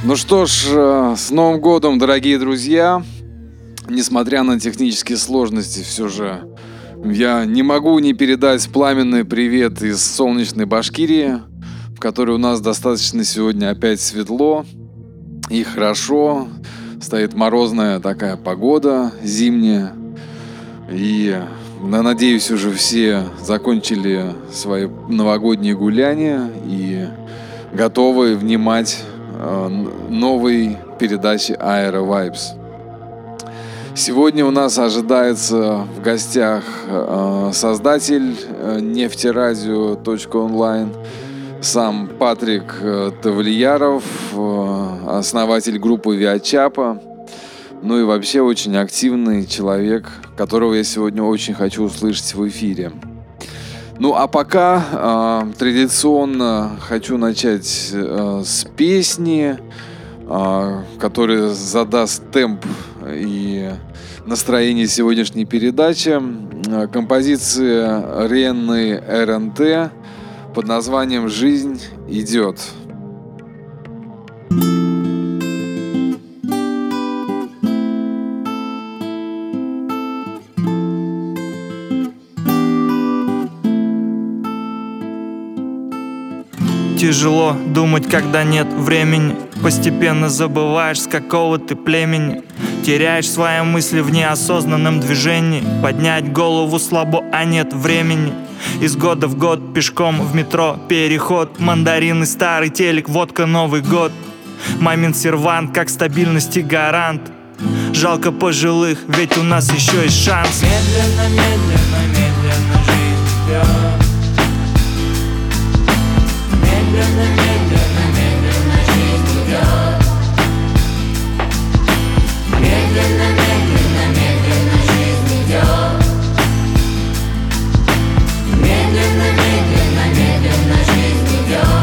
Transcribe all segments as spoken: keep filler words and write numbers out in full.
Ну что ж, э, с Новым годом, дорогие друзья! Несмотря на технические сложности, все же я не могу не передать пламенный привет из солнечной Башкирии, в которой у нас достаточно сегодня опять светло и хорошо. Стоит морозная такая погода, зимняя. И, я надеюсь, уже все закончили свои новогодние гуляния и готовы внимать э, новой передаче Aero Vibes. Сегодня у нас ожидается в гостях э, создатель э, нефтерадио точка онлайн, сам Патрик э, Тавлияров, э, основатель группы Виачапа, ну и вообще очень активный человек, которого я сегодня очень хочу услышать в эфире. Ну а пока э, традиционно хочу начать э, с песни, э, которая задаст темп и настроение сегодняшней передачи. Композиция Ренны эр эн тэ под названием «Жизнь идет». Тяжело думать, когда нет времени. Постепенно забываешь, с какого ты племени. Теряешь свои мысли в неосознанном движении. Поднять голову слабо, а нет времени. Из года в год пешком в метро переход. Мандарины, старый телек, водка, Новый год. Мамин сервант, как стабильности гарант. Жалко пожилых, ведь у нас еще есть шанс. Медленно, медленно, медленно жизнь идет. Медленно, медленно, медленно жизнь идет. Медленно, медленно, медленно жизнь идет. Медленно, медленно, медленно жизнь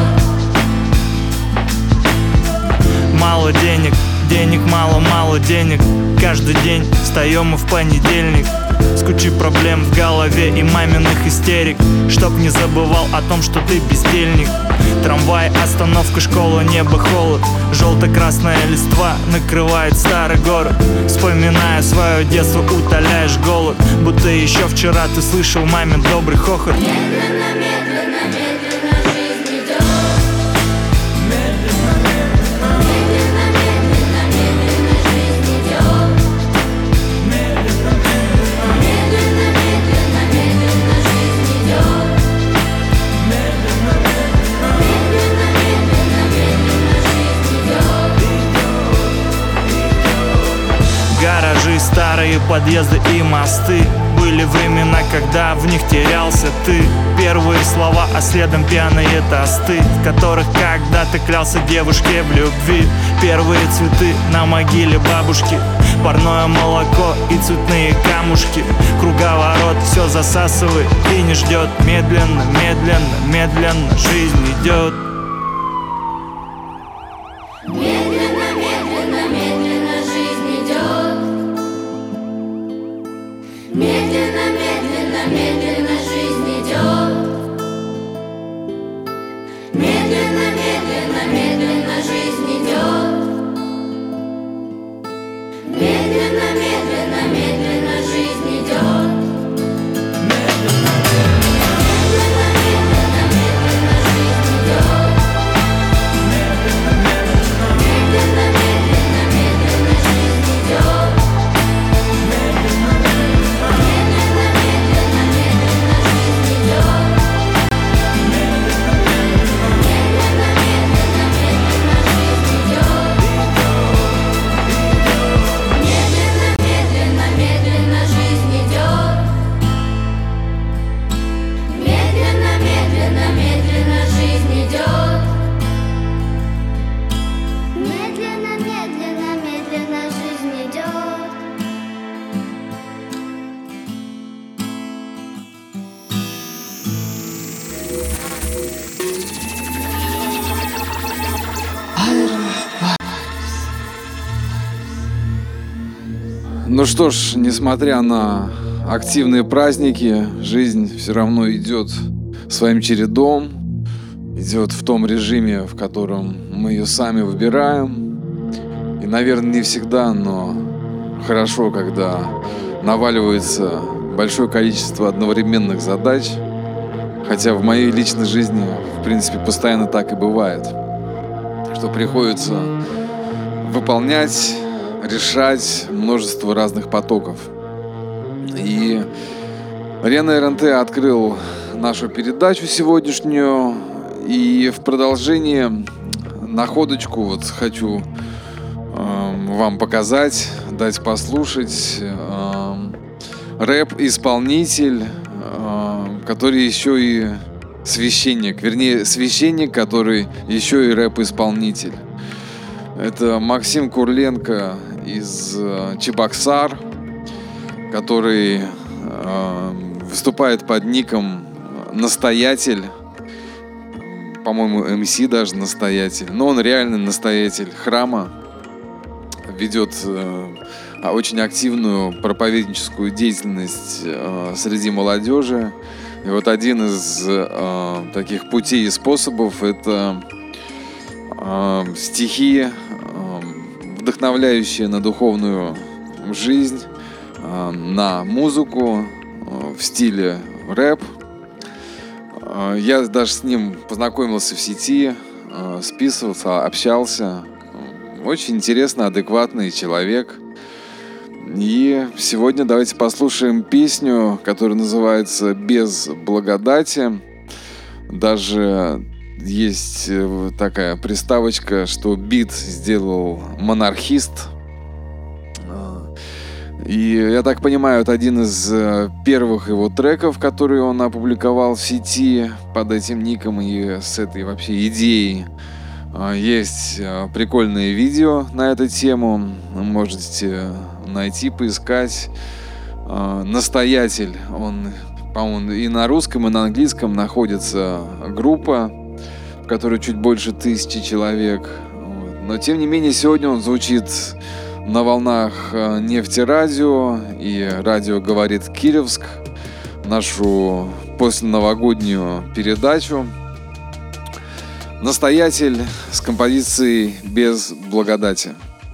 идет. Мало денег, денег мало, мало денег. Каждый день встаем мы в понедельник. С кучей проблем в голове и маминых истерик. Чтоб не забывал о том, что ты бездельник. Трамвай, остановка, школа, небо, холод. Желто-красная листва накрывает старый город. Вспоминая свое детство, утоляешь голод. Будто еще вчера ты слышал мамин добрый хохот. Медленно, медленно, медленно жизнь идет. Медленно, медленно, медленно, медленно, медленно жизнь идет. Медленно, медленно, медленно, медленно, медленно жизнь идет. Медленно, медленно, медленно, медленно, медленно жизнь идет. Гаражи, старые подъезды и мосты. Были времена, когда в них терялся ты. Первые слова, а следом пьяные тосты, в которых когда-то клялся девушке в любви. Первые цветы на могиле бабушки. Парное молоко и цветные камушки. Круговорот все засасывает и не ждет. Медленно, медленно, медленно жизнь идет. Медленно, медленно, медленно жизнь идет. Медленно, медленно, медленно жизнь идет. Медленно, медленно, медленно жизнь идет. Медленно, медленно, медленно жизнь идет. Медленно, медленно, медленно, медленно жизнь идет. Медленно, медленно, медленно, медленно, медленно жизнь идет. Медленно, медленно, медленно, медленно, медленно жизнь идет. Медленно, медленно, медленно, медленно, медленно жизнь идет. Медленно, медленно, медленно жизнь идет. Медленно, медленно, медленно жизнь идет. Медленно, медленно, медленно жизнь идет. Ну что ж, несмотря на активные праздники, жизнь все равно идет своим чередом, идет в том режиме, в котором мы ее сами выбираем. наверное, не всегда, но хорошо, когда наваливается большое количество одновременных задач. Хотя в моей личной жизни, в принципе, постоянно так и бывает, что приходится выполнять, решать множество разных потоков. И Рена эр эн тэ открыл нашу передачу сегодняшнюю, и в продолжение находочку вот хочу э, вам показать, дать послушать. Э, рэп-исполнитель, э, который еще и священник, вернее, священник, который еще и рэп-исполнитель. Это Максим Курленко из э, Чебоксар, который э, выступает под ником Настоятель, по-моему, эм си даже Настоятель, но он реально настоятель храма, ведет э, очень активную проповедническую деятельность э, среди молодежи. И вот один из э, таких путей и способов — это э, стихи, э, вдохновляющие на духовную жизнь, э, на музыку э, в стиле рэп. Э, я даже с ним познакомился в сети, э, списывался, общался. Очень интересный, адекватный человек. И сегодня давайте послушаем песню, которая называется «Без благодати». Даже есть такая приставочка, что бит сделал монархист. И я так понимаю, это один из первых его треков, которые он опубликовал в сети под этим ником и с этой вообще идеей. Есть прикольные видео на эту тему, можете найти, поискать. Настоятель, он, по-моему, и на русском, и на английском находится группа, в которой чуть больше тысячи человек. Но, тем не менее, сегодня он звучит на волнах Нефтерадио и радио «Говорит Кировск», нашу посленовогоднюю передачу. Настоятель с композицией «Без благодати».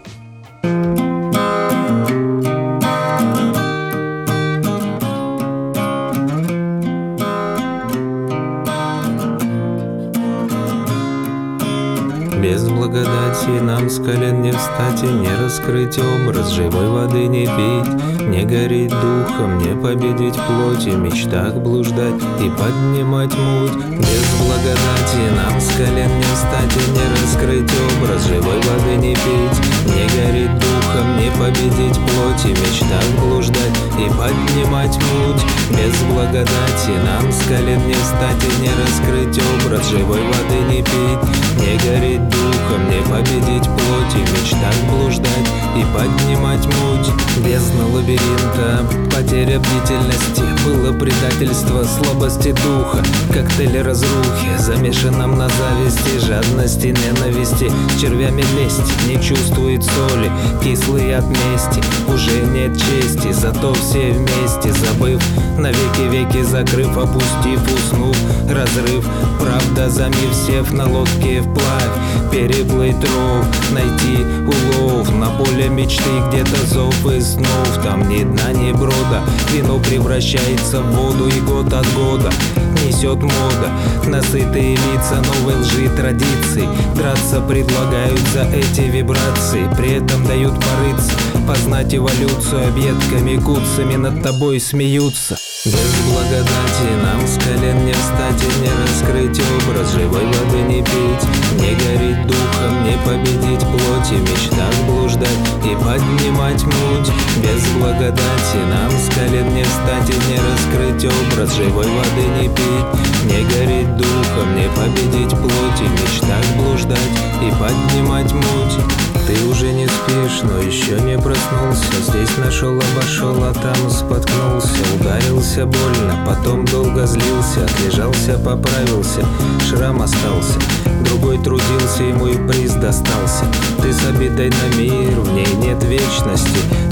Без благодати нам с колен не встать и не раскрыть образ, живой воды не пить, не гореть духом, не победить плоть, в мечтах блуждать и поднимать муть. Без благодати нам с колен не встать и не раскрыть образ, живой воды не пить, не гореть духом, не победить плоть, в мечтах блуждать и поднимать муть. Без благодати нам с колен не встать и не раскрыть образ, живой воды не пить, не гореть духом, не победить плоть, в мечтах блуждать и поднимать муть. Бездна лабиринта, потеря бдительности, было предательство, слабости духа, коктейль разрухи, замешанном на зависти, жадности, ненависти, с червями лезть, не чувствует соли, кислые от мести, уже нет чести, зато все вместе, забыв, навеки-веки закрыв, опустив, уснув, разрыв, правда замив, сев на лодке вплавь, переплыть ров, найти улов, на поле мечты где-то зов и снов, там ни дна, ни брода, вино превращается в воду и год от года несет мода, насытые лица новой лжи традиций, драться предлагают за эти вибрации, при этом дают порыться, познать эволюцию, объедками, куцами над тобой смеются. Без благодати нам с колен не встать и не раскрыть образ, живой воды не пить, не гореть духом, не победить плоть, в мечтах блуждать и поднимать муть. Без благодати нам с колен не встать и не раскрыть образ, живой воды не пить, не гореть духом, не победить плоть, в мечтах блуждать и поднимать муть. Ты уже не спишь, но еще не проснулся, здесь нашел, обошел, а там споткнулся, ударился больно, потом долго злился, отлежался, поправился, шрам остался, другой трудился, ему и приз достался. Ты с обидой на мир, в ней нет вечности,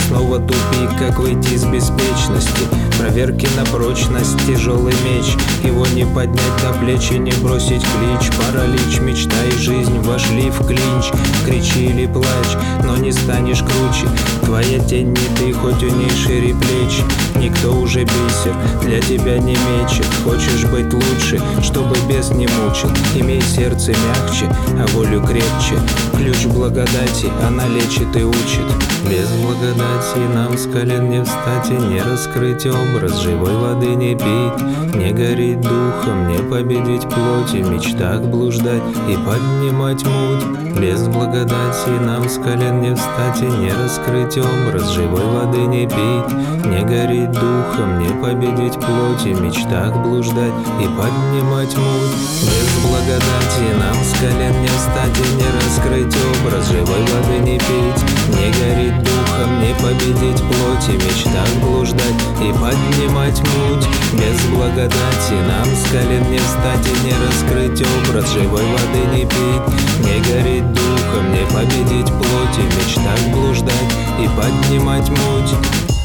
Снова тупик, как выйти из беспечности. Проверки на прочность, тяжелый меч. Его не поднять до плечи, не бросить клич. Паралич, мечта и жизнь вошли в клинч. Кричи или плачь, но не станешь круче. Твоя тень не ты, хоть у ней шире плеч. Никто уже бисер для тебя не мечет. Хочешь быть лучше, чтобы бес не мучил. Имей сердце мягче, а волю крепче. Ключ благодати, она лечит и учит. Без благодати нам с колен не встать и не раскрыть образ. Живой воды не пить, не гореть духом, не победить плоть, и в мечтах блуждать и поднимать муть. Без благодати нам с колен не встать и не раскрыть образ. Живой воды не пить, не гореть духом, не победить плоть, и в мечтах блуждать и поднимать муть. Без благодати нам с колен не встать и не раскрыть образ. Живой воды не пить, не гореть духом, не победить плоть, и в мечтах блуждать и поднимать муть. Без благодати нам с колен не встать и не раскрыть образ. Живой воды не пить, не гореть духом, не победить плоть, и в мечтах блуждать и поднимать муть.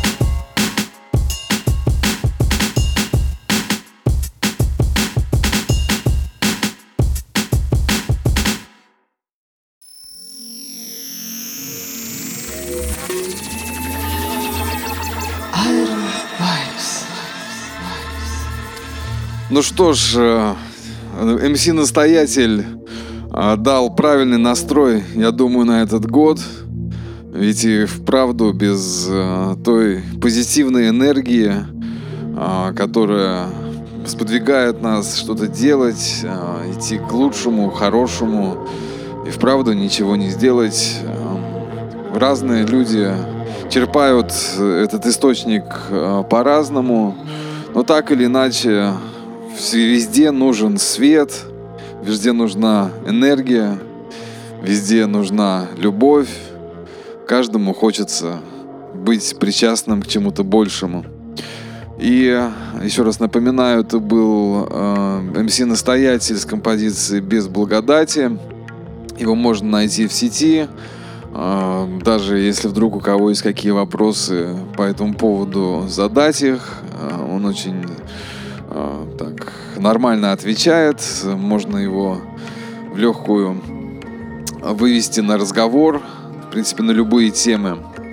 Ну что ж, эм си Настоятель дал правильный настрой, я думаю, на этот год. Ведь и вправду без той позитивной энергии, которая сподвигает нас что-то делать, идти к лучшему, хорошему, и вправду ничего не сделать. Разные люди черпают этот источник по-разному, но так или иначе везде нужен свет, везде нужна энергия, везде нужна любовь. Каждому хочется быть причастным к чему-то большему. И еще раз напоминаю, это был э, эм си Настоятель с композицией «Без благодати». Его можно найти в сети. Э, даже если вдруг у кого есть какие вопросы по этому поводу, задать их. Э, он очень э, так, нормально отвечает. Можно его в легкую вывести на разговор. В принципе, на любые темы.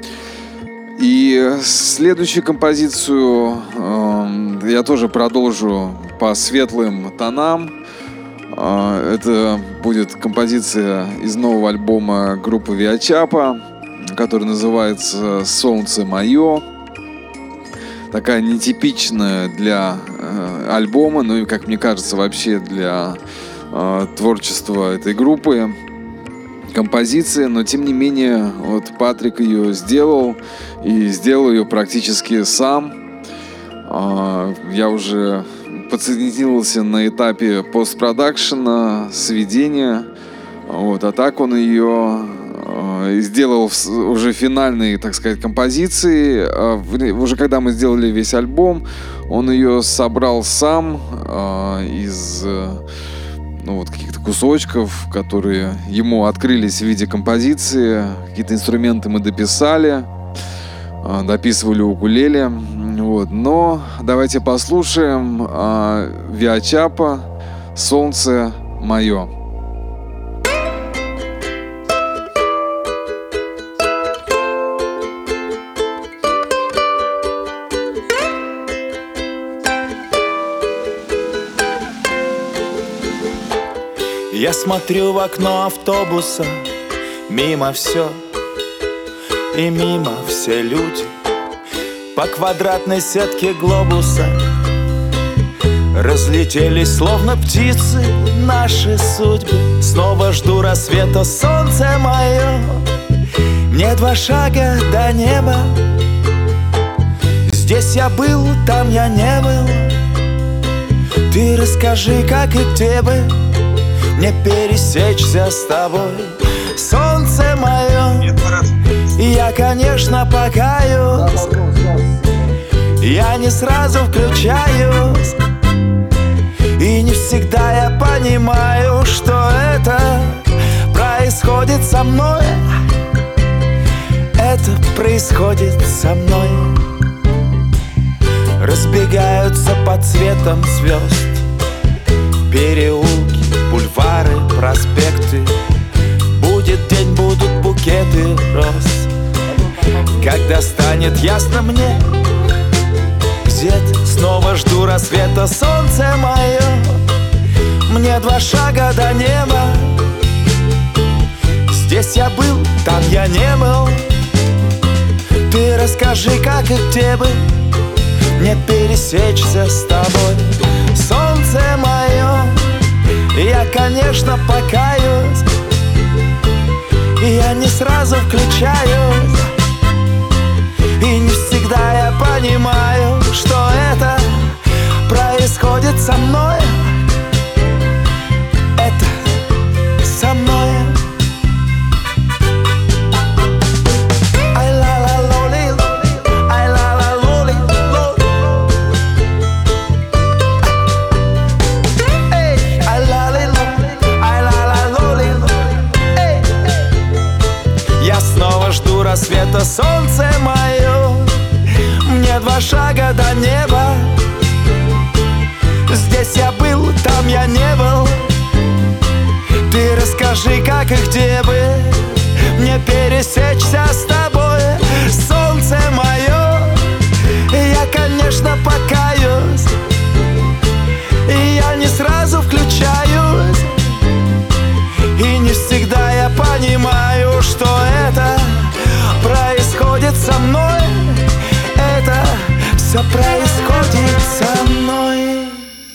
И следующую композицию э, я тоже продолжу по светлым тонам. Э, это будет композиция из нового альбома группы Виачапа, который называется «Солнце мое». Такая нетипичная для э, альбома, ну и, как мне кажется, вообще для э, творчества этой группы композиция, но тем не менее вот Патрик ее сделал и сделал ее практически сам. Я уже подсоединился на этапе постпродакшена, сведения, вот, а так он ее сделал уже финальные, так сказать, композиции. Уже когда мы сделали весь альбом, он ее собрал сам из ну, вот, каких-то кусочков, которые ему открылись в виде композиции. Какие-то инструменты мы дописали, дописывали укулеле. Вот. Но давайте послушаем а, Виачапа «Солнце мое». Я смотрю в окно автобуса, мимо все и мимо все люди. По квадратной сетке глобуса разлетелись, словно птицы, наши судьбы. Снова жду рассвета, солнце мое. Мне два шага до неба. Здесь я был, там я не был. Ты расскажи, как и тебе мне пересечься с тобой. Солнце мое, я, конечно, покаюсь. Я не сразу включаюсь, и не всегда я понимаю, что это происходит со мной. это происходит со мной. Разбегаются под цветом звезд переулки, бульвары, проспекты. Будет день, будут букеты роз. Когда станет ясно мне, где-то снова жду рассвета, солнце мое. Мне два шага до неба. Здесь я был, там я не был. Ты расскажи, как и где бы мне пересечься с тобой. Солнце мое, я, конечно, покаюсь, и я не сразу включаюсь. И не всегда я понимаю, что это происходит со мной. Это со мной. Света, солнце мое, мне два шага до неба. Здесь я был, там я не был. Ты расскажи, как и где бы мне пересечься с тобой. Солнце мое, я, конечно, покаюсь, и я не сразу включаюсь. И не всегда я понимаю, что это происходит со мной. Это все происходит со мной.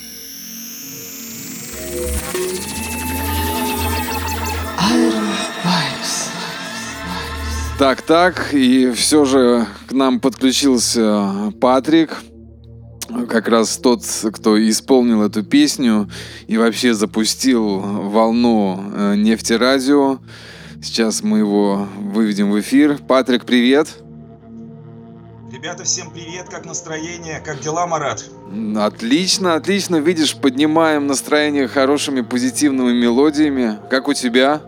Так, так, и все же к нам подключился Патрик, как раз тот, кто исполнил эту песню и вообще запустил волну нефтерадио. Сейчас мы его выведем в эфир. Патрик, привет. Ребята, всем привет, как настроение, как дела, Марат? Отлично, отлично, видишь, поднимаем настроение хорошими позитивными мелодиями. Как у тебя?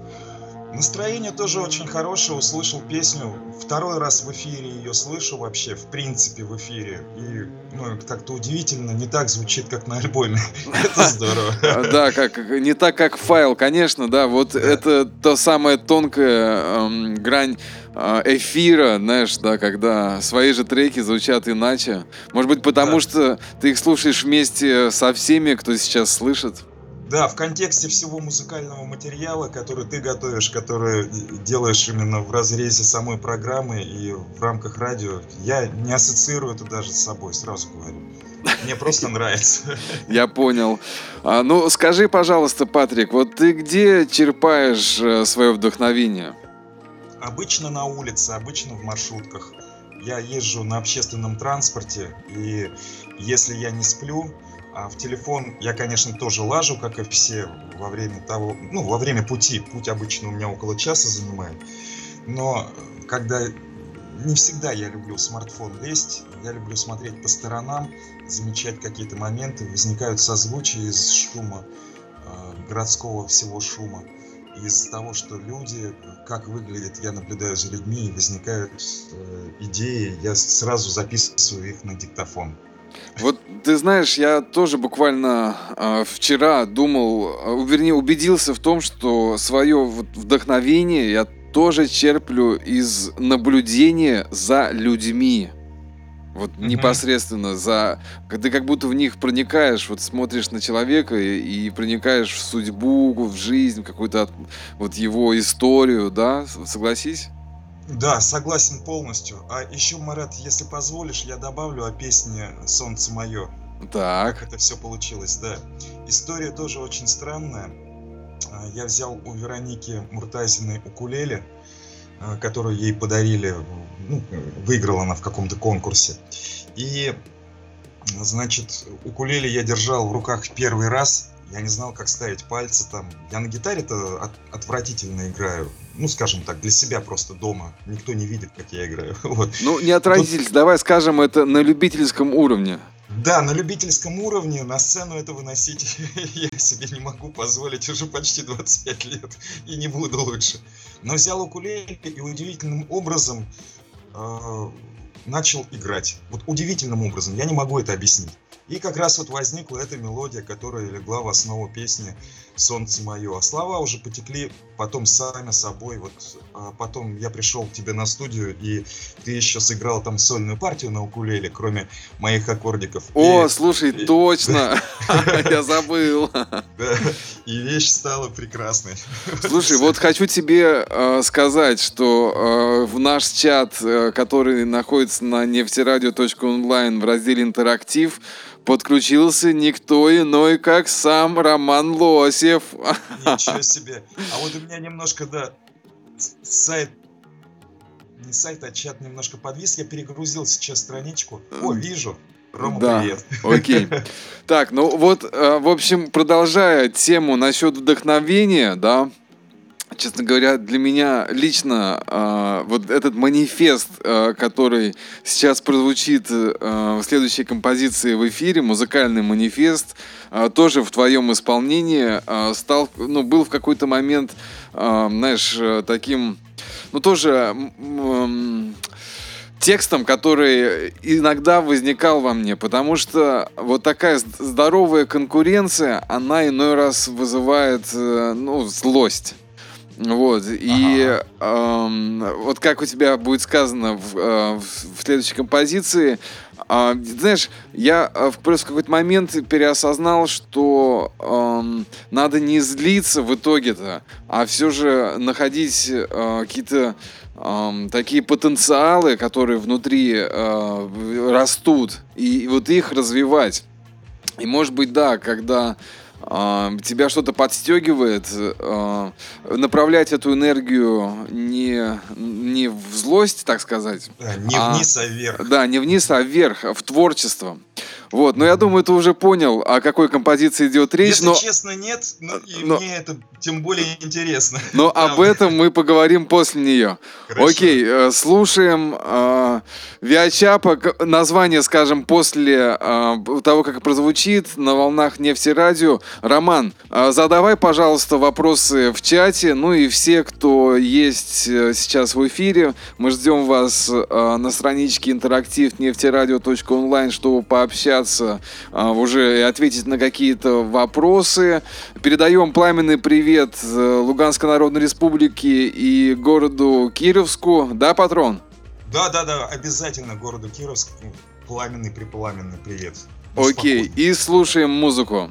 Настроение тоже очень хорошее, услышал песню. Второй раз в эфире ее слышу вообще, в принципе, в эфире. И, ну, как-то удивительно, не так звучит, как на альбоме. Это здорово. Да, как, не так, как файл, конечно, да. Вот это та самая тонкая эм, грань э, эфира, знаешь, да, когда свои же треки звучат иначе. Может быть, потому что ты их слушаешь вместе со всеми, кто сейчас слышит. Да, в контексте всего музыкального материала, который ты готовишь, который делаешь именно в разрезе самой программы и в рамках радио, я не ассоциирую это даже с собой, сразу говорю. Мне просто нравится. Я понял. А, ну, скажи, пожалуйста, Патрик, вот ты где черпаешь э, свое вдохновение? Обычно на улице, обычно в маршрутках. Я езжу на общественном транспорте, и если я не сплю, а в телефон я, конечно, тоже лажу, как и все, во время того, ну, во время пути. Путь обычно у меня около часа занимает. Но когда не всегда я люблю в смартфон лезть, я люблю смотреть по сторонам, замечать какие-то моменты, возникают созвучия из шума, э, городского всего шума. Из-за того, что люди, как выглядят, я наблюдаю за людьми, и возникают э, идеи, я сразу записываю их на диктофон. Вот ты знаешь, я тоже буквально э, вчера думал, э, вернее, убедился в том, что свое вот вдохновение я тоже черплю из наблюдения за людьми. Вот mm-hmm. непосредственно за... Ты как будто в них проникаешь, вот смотришь на человека и, и проникаешь в судьбу, в жизнь, в какую-то вот его историю, да? Согласись? Да, согласен полностью. А еще, Марат, если позволишь, я добавлю о песне «Солнце мое». Так. Как это все получилось, да. История тоже очень странная. Я взял у Вероники Муртазиной укулеле, которую ей подарили, ну, выиграла она в каком-то конкурсе. И, значит, укулеле я держал в руках в первый раз. Я не знал, как ставить пальцы там. Я на гитаре-то от, отвратительно играю. Ну, скажем так, для себя просто дома. Никто не видит, как я играю. Вот. Ну, не отвратительно. Тут... Давай скажем, это на любительском уровне. Да, на любительском уровне на сцену это выносить я себе не могу позволить уже почти двадцать пять лет и не буду лучше. Но взял укулеле и удивительным образом э, начал играть. Вот удивительным образом, я не могу это объяснить. И как раз вот возникла эта мелодия, которая легла в основу песни «Солнце мое». А слова уже потекли потом сами собой. Вот а потом я пришел к тебе на студию, и ты еще сыграл там сольную партию на укулеле, кроме моих аккордиков. О, и... слушай, точно! Я забыл. И вещь стала прекрасной. Слушай, вот хочу тебе э, сказать, что э, в наш чат, э, который находится на нефтерадио точка онлайн в разделе «Интерактив», подключился никто иной, как сам Роман Лосев. Ничего себе. А вот у меня немножко, да, сайт, не сайт, а чат немножко подвис. Я перегрузил сейчас страничку. О, вижу. Рома, да, привет. Окей. Так, ну вот, э, в общем, продолжая тему насчет вдохновения, да, честно говоря, для меня лично э, вот этот манифест, э, который сейчас прозвучит э, в следующей композиции в эфире, музыкальный манифест, э, тоже в твоем исполнении э, стал, ну, был в какой-то момент, э, знаешь, э, таким, ну, тоже э, текстом, который иногда возникал во мне, потому что вот такая здоровая конкуренция, она иной раз вызывает, э, ну, злость. Вот, и ага. э, вот как у тебя будет сказано в, э, в следующей композиции, э, знаешь, я э, просто в какой-то момент переосознал, что э, надо не злиться в итоге-то, а все же находить э, какие-то э, такие потенциалы, которые внутри э, растут, и, и вот их развивать. И может быть, да, когда тебя что-то подстегивает, направлять эту энергию не, не в злость, так сказать. Да, не а, вниз, а вверх. Да, не вниз, а вверх, в творчество. Вот, но я думаю, ты уже понял, о какой композиции идет речь. Если но... честно, нет, но, и но... мне это тем более интересно. Но об этом мы поговорим после нее. Хорошо. Окей, э, слушаем э, Виачапа, название, скажем, после э, того, как прозвучит на волнах Нефтерадио. Роман, э, задавай, пожалуйста, вопросы в чате, ну и все, кто есть э, сейчас в эфире, мы ждем вас э, на страничке интерактив нефтерадио точка онлайн, чтобы пообщаться э, уже и ответить на какие-то вопросы. Передаем пламенный привет Луганской Народной Республике и городу Кировску. Да, патрон? Да, да, да, обязательно городу Кировск. Пламенный, припламенный привет. Окей, и слушаем музыку.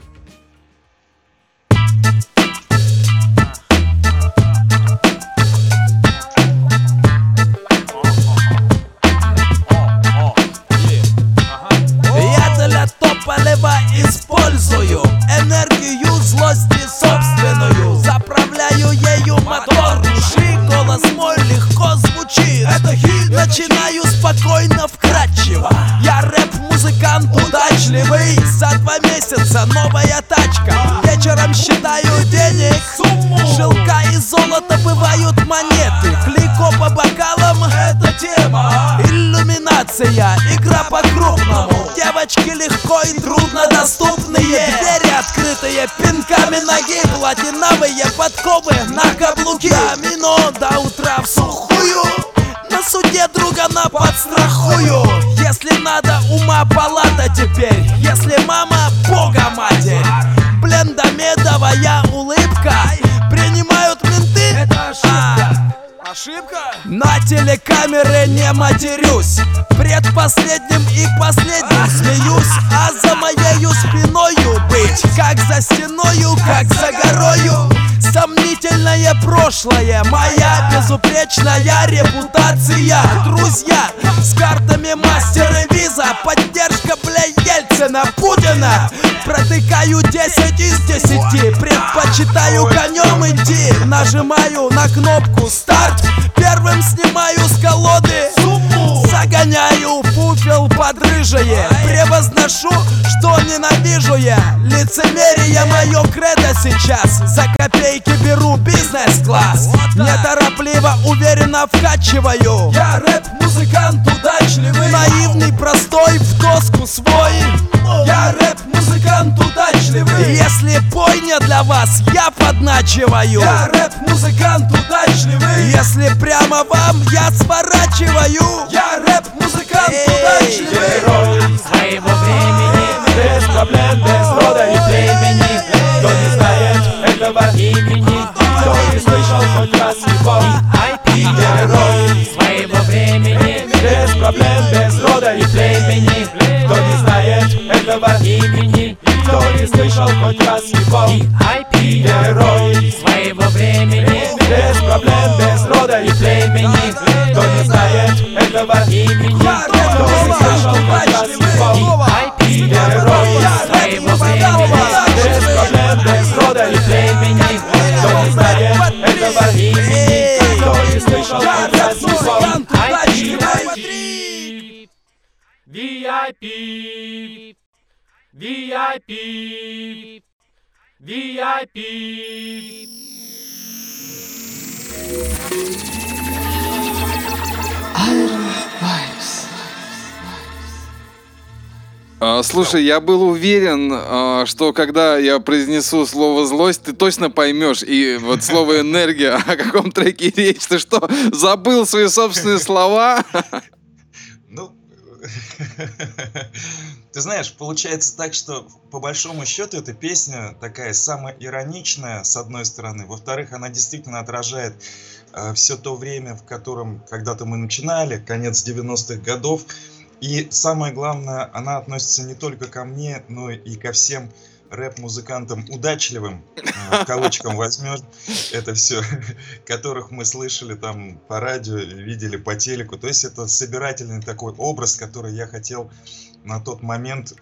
Я для топлива использую энергию злости собственную. Заправляю ею мотор души, голос мой легко звучит. Это хит. Начинаю спокойно, вкрадчиво. Я рэп-музыкант удачливый. За два месяца новая тачка. Вечером считаю денег. Шелка и золото бывают монеты. Клико по бокалам — это тема. Иллюминация, игра по-крупному. Девочки легко и трудно доступные. Двери открытые, пинками ноги. Платиновые подковы на каблуки. Домино до утра в сухую. На суде друга на подстрахую. Если надо, ума палата теперь. Если мама — Бога матерь. Блендомедовая улыбка. Принимают менты. Это ошибка. Ошибка? На телекамеры не матерюсь. Предпоследним и последним смеюсь. А за моею спиною быть как за стеною, как за горою. Сомнительное прошлое, моя безупречная репутация. Друзья с картами мастер и виза. Поддержка, бля, Ельцина, Путина. Протыкаю десять из десяти. Предпочитаю конем идти. Нажимаю на кнопку старт. Первым снимаю с колоды сумму. Загоняю пуфел под рыжее. Превозношу, что ненавижу я. Лицемерие мое кредо сейчас. За копейки беру бизнес-класс. Неторопливо, уверенно вкачиваю. Я рэп-музыкант удачливый. Наивный, простой, в доску свой. сворачиваю. Я рэп-музыкант удачливый. Если прямо вам, я сворачиваю. Я рэп-музыкант удачливый. Герой своего времени, без проблем, без рода и племени. Кто не знает этого имени, кто не слышал хоть раз его. Герой своего времени, без проблем, без рода и племени. Кто не знает этого имени, кто не слышал хоть раз его. Герой своего времени, без проблем, без рода и племени. Кто не знает этого имени, кто не слышал хоть раз его. Герой своего времени, без проблем, без рода и племени. Кто не знает этого имени, кто не слышал хоть раз его. ви ай пи, ви ай пи, ви ай пи. А, слушай, я был уверен, а, что когда я произнесу слово «злость», ты точно поймешь. И вот слово «энергия», о каком треке речь? Ты что, забыл свои собственные слова? Ну, ты знаешь, получается так, что по большому счету эта песня такая самоироничная, с одной стороны. Во-вторых, она действительно отражает э, все то время, в котором когда-то мы начинали, конец девяностых годов. И самое главное, она относится не только ко мне, но и ко всем рэп-музыкантам удачливым, в кавычках возьмем это все, которых мы слышали там по радио, видели по телеку. То есть это собирательный такой образ, который я хотел на тот момент,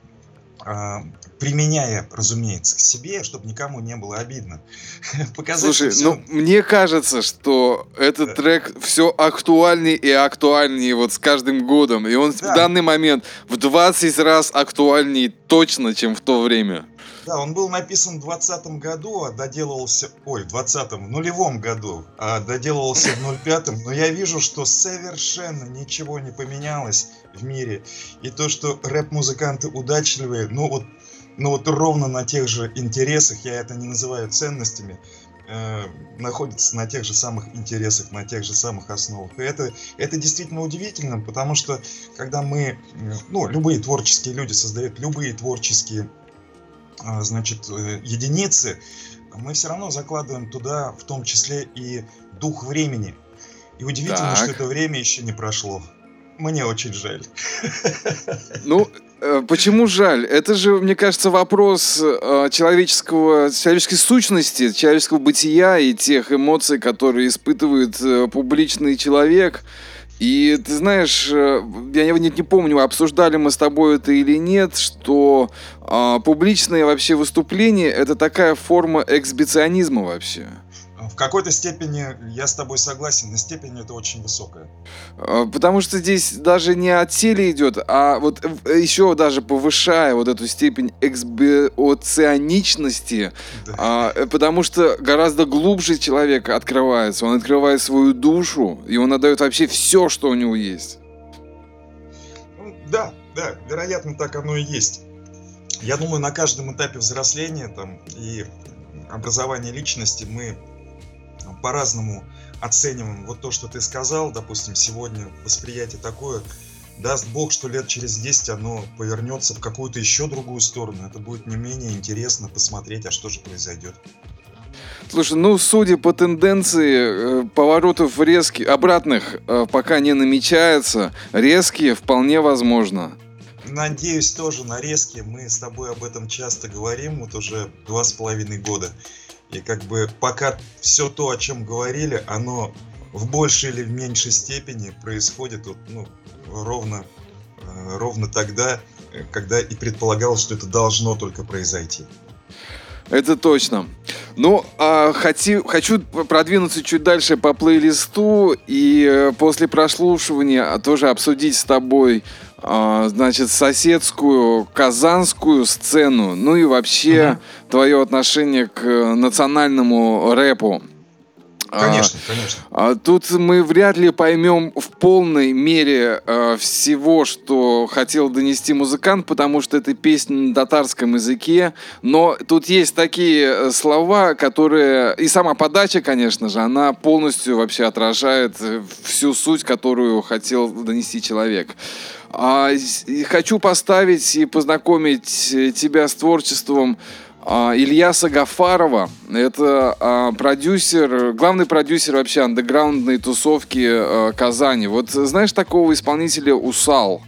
применяя, разумеется, к себе, чтобы никому не было обидно. Показать, слушай, всё... ну мне кажется, что этот да. трек все актуальнее и актуальнее вот с каждым годом. И он да. в данный момент в двадцать раз актуальнее точно, чем в то время. Да, он был написан в двадцатом году, а доделывался... Ой, в двадцатом, в нулевом году, а доделывался в ноль пятом. Но я вижу, что совершенно ничего не поменялось в мире. И то, что рэп-музыканты удачливые, ну вот, ну вот ровно на тех же интересах, я это не называю ценностями, э, находятся на тех же самых интересах, на тех же самых основах. И это, это действительно удивительно, потому что когда мы, ну, любые творческие люди создают любые творческие значит, единицы, мы все равно закладываем туда, в том числе и дух времени. И удивительно, так. что это время еще не прошло. Мне очень жаль. Ну, почему жаль? Это же, мне кажется, вопрос человеческого, человеческой сущности, человеческого бытия и тех эмоций, которые испытывает публичный человек. И ты знаешь, я не, не помню, обсуждали мы с тобой это или нет, что а, публичные вообще выступления — это такая форма эксбиционизма вообще. В какой-то степени я с тобой согласен, но степень это очень высокая. Потому что здесь даже не о теле идет, а вот еще даже повышая вот эту степень эксбиционичности, да. а, потому что гораздо глубже человек открывается, он открывает свою душу, и он отдает вообще все, что у него есть. Да, да, вероятно, так оно и есть. Я думаю, на каждом этапе взросления там, и образования личности мы по-разному оцениваем вот то, что ты сказал. Допустим, сегодня восприятие такое, даст Бог, что лет через десять оно повернется в какую-то еще другую сторону. Это будет не менее интересно посмотреть, а что же произойдет. Слушай, ну, судя по тенденции, поворотов резких, обратных пока не намечается, резкие вполне возможно. Надеюсь, тоже на резкие. Мы с тобой об этом часто говорим, вот уже два с половиной года. И как бы пока все то, о чем говорили, оно в большей или в меньшей степени происходит вот, ну, ровно, э, ровно тогда, когда и предполагалось, что это должно только произойти. Это точно. Ну, а хочу, хочу продвинуться чуть дальше по плейлисту и после прослушивания тоже обсудить с тобой, а, значит, соседскую казанскую сцену, ну и вообще uh-huh. твое отношение к национальному рэпу. Конечно, конечно. А тут мы вряд ли поймем в полной мере э, всего, что хотел донести музыкант, потому что это песня на татарском языке. Но тут есть такие слова, которые... И сама подача, конечно же, она полностью вообще отражает всю суть, которую хотел донести человек. А, и хочу поставить и познакомить тебя с творчеством а, Ильяса Гафарова. Это а, продюсер, главный продюсер вообще андеграундной тусовки а, Казани. Вот знаешь такого исполнителя Усал?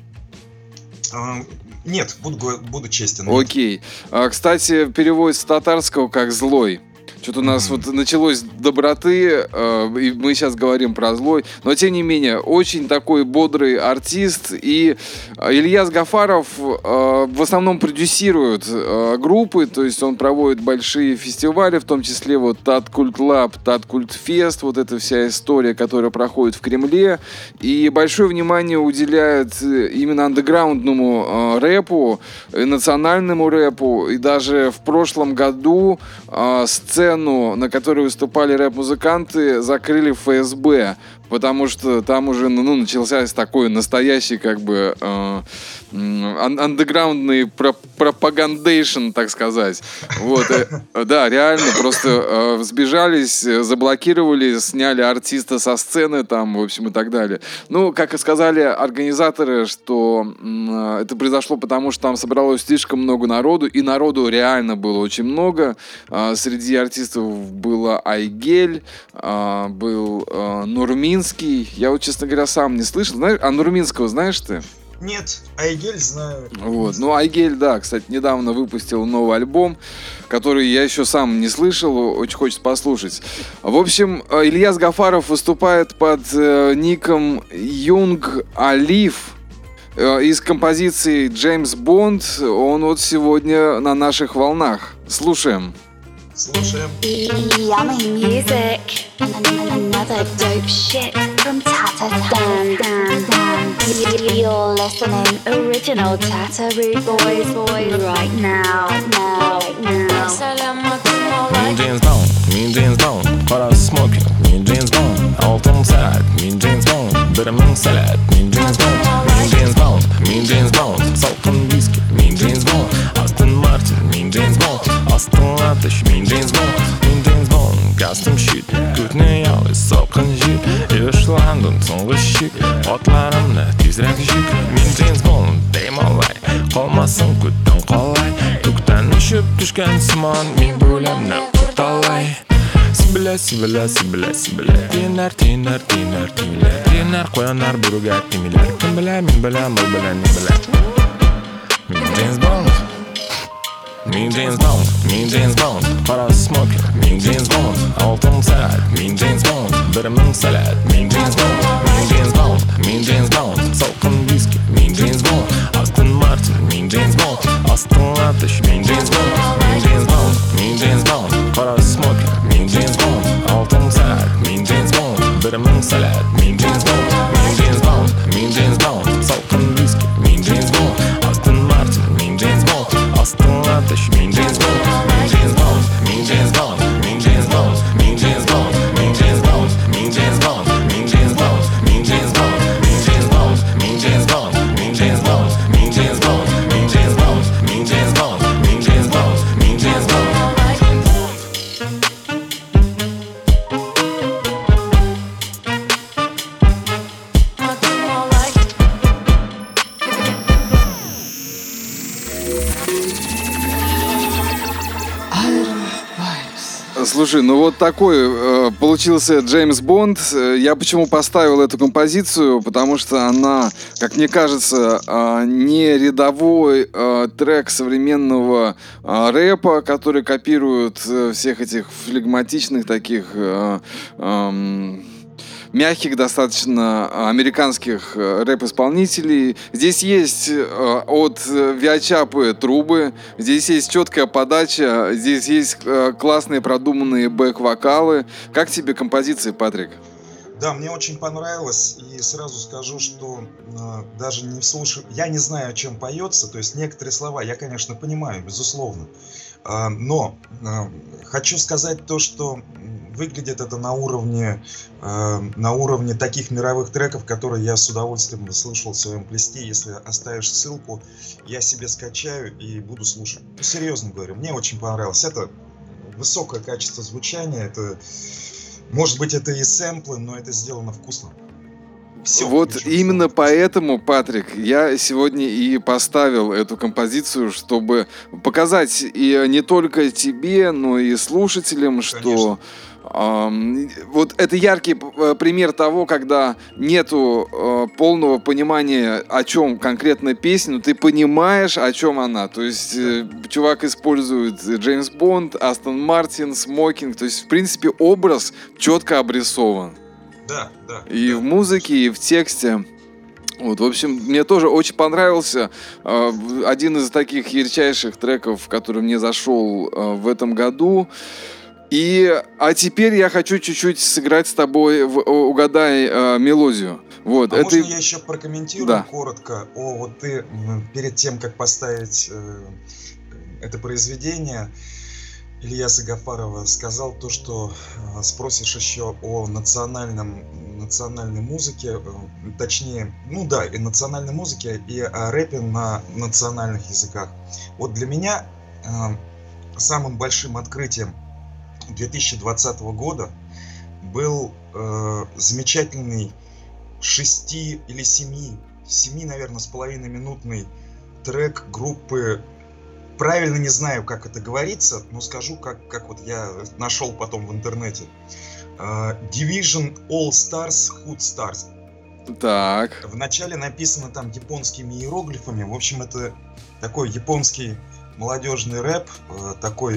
А, нет, буду, го- буду честен. нет. Окей. А, кстати, переводится с татарского как «злой». Что-то у нас вот началось с доброты, э, и мы сейчас говорим про злой. Но, тем не менее, очень такой бодрый артист. И э, Ильяс Гафаров э, в основном продюсирует э, группы, то есть он проводит большие фестивали, в том числе вот Таткульт Лаб, Таткульт Фест, вот эта вся история, которая проходит в Кремле. И большое внимание уделяет э, именно андеграундному э, рэпу, э, национальному рэпу. И даже в прошлом году э, сцену, на которой выступали рэп-музыканты, закрыли в эф эс бэ, потому что там уже ну, начался такой настоящий как бы э, ан- андеграундный про- пропагандейшн, так сказать. Вот, э, да, реально просто э, сбежались, заблокировали, сняли артиста со сцены там, в общем, и так далее. Ну, как и сказали организаторы, что э, это произошло потому, что там собралось слишком много народу, и народу реально было очень много. Э, среди артистов было Айгель, э, был э, Нурминский. Я вот, честно говоря, сам не слышал. Знаешь, а Нурминского знаешь ты? Нет, Айгель знаю. Вот. Ну, Айгель, да, кстати, недавно выпустил новый альбом, который я еще сам не слышал, очень хочется послушать. В общем, Ильяс Гафаров выступает под э, ником Юнг Алиф э, из композиции «Джеймс Бонд». Он вот сегодня на наших волнах. Слушаем. Слушаем. Yummy music. Another dope shit from Tata Dan Dan Dan. You're listening original Tataroo Boys Boys right now. Now, now. Мен Джеймс Бонд, мен Джеймс Бонд, қара смокер, мен Джеймс Бонд, алтын сағат, мен Джеймс Бонд, бір мың салат, мен Джеймс Бонд, мен Джеймс Бонд, мен Джеймс Бонд, салқын виски, мен Джеймс Бонд, Астон Мартин, мен Джеймс Бонд, астон атыш, мен Джеймс Бонд, мен Джеймс Бонд, кастом щит, күтіне ялы, салқын жел, Еш Лондон, соңғы шик, отларымны тезірек жик, мен Джеймс Бонд, деймалай, қалмасын күттің қалай, көктен үшіп түшкен сыман, мен бөлемні құрталай. Сибілі, сибілі, сибілі, сибілі, тенер, тенер, тенер, тенер, тенер, қоянар бүрігер темелер, кім біле, мен біле, бұл біле, не біле. Мен Джеймс Бонд, мен Джеймс Бонд, мен Джеймс Бонд, қара смокер, мен Джеймс Бонд, алтын сағат, мен Джеймс Бонд, бір мың салат, мен Джеймс Бонд, мен Джеймс Бонд, мен Джеймс Бонд, салқын виски, мен Джеймс Бонд, Астон Мартин, мен Джеймс Бонд, астон атыш, мен Джеймс Бонд, мен Джеймс Бонд, мен Джеймс Бонд, қара смокер, мен Джеймс Бонд, алтын сағат, мен Джеймс Бонд, бір мың салат, мен Джеймс Бонд, мен Джеймс Бонд, мен Джеймс Бонд, салқын виски, мен Джеймс Бонд, Астон Мартин, мен Джеймс Бонд, астон атыш, мен Джеймс Бонд, мен Джеймс Бонд, мен Джеймс Бонд, мен Джеймс Бонд, мен Джеймс Бонд, мен Джеймс Бонд, мен Джеймс Бонд, мен Джеймс Бонд, мен Джеймс Бонд, мен Джеймс Бонд, мен Джеймс Бонд, мен Джеймс Бонд, мен Джеймс Бонд, мен Джеймс Бонд, мен Джеймс Бонд, мен Джеймс Бонд, мен Джеймс Бонд. Слушай, ну вот такой э, получился Джеймс Бонд. Э, Я почему поставил эту композицию? Потому что она, как мне кажется, э, не рядовой э, трек современного э, рэпа, который копирует э, всех этих флегматичных таких э, эм, мягких достаточно американских э, рэп-исполнителей. Здесь есть э, от э, Виачапы трубы, здесь есть четкая подача, здесь есть э, классные продуманные бэк-вокалы. Как тебе композиции, Патрик? Да, мне очень понравилось, и сразу скажу, что э, даже не вслушав... Я не знаю, о чем поется, то есть некоторые слова я, конечно, понимаю, безусловно. Э, но э, хочу сказать то, что выглядит это на уровне, э, на уровне таких мировых треков, которые я с удовольствием слышал в своем плейлисте. Если оставишь ссылку, я себе скачаю и буду слушать. Ну, серьезно говорю, мне очень понравилось. Это высокое качество звучания, это, может быть, это и сэмплы, но это сделано вкусно. Всё, Вот ничего именно сложного. поэтому, Патрик, я сегодня и поставил эту композицию, чтобы показать и не только тебе, но и слушателям, что Конечно. ам, вот это яркий п- пример того, когда нету э, полного понимания, о чем конкретно песня, но ты понимаешь, о чем она. То есть э, чувак использует Джеймс Бонд, Астон Мартин, смокинг. То есть, в принципе, образ четко обрисован. Да, да. И да. в музыке, и в тексте. Вот, в общем, мне тоже очень понравился э, один из таких ярчайших треков, который мне зашел э, в этом году. И, а теперь я хочу чуть-чуть сыграть с тобой в о, «Угадай э, мелодию». Вот, А это... можно я еще прокомментирую Да. коротко? О, вот ты м, перед тем, как поставить э, это произведение, Ильяса Гафарова сказал то, что э, спросишь еще о национальном, национальной музыке, э, точнее, ну да, и национальной музыке, и о рэпе на национальных языках. Вот для меня э, самым большим открытием две тысячи двадцатого года был э, замечательный шести или семи, семи, наверное, с половиной минутный трек группы. Правильно не знаю, как это говорится, но скажу, как, как вот я нашел потом в интернете. Uh, Division All Stars Hood Stars. Так. Вначале написано там японскими иероглифами. В общем, это такой японский молодежный рэп, uh, такой.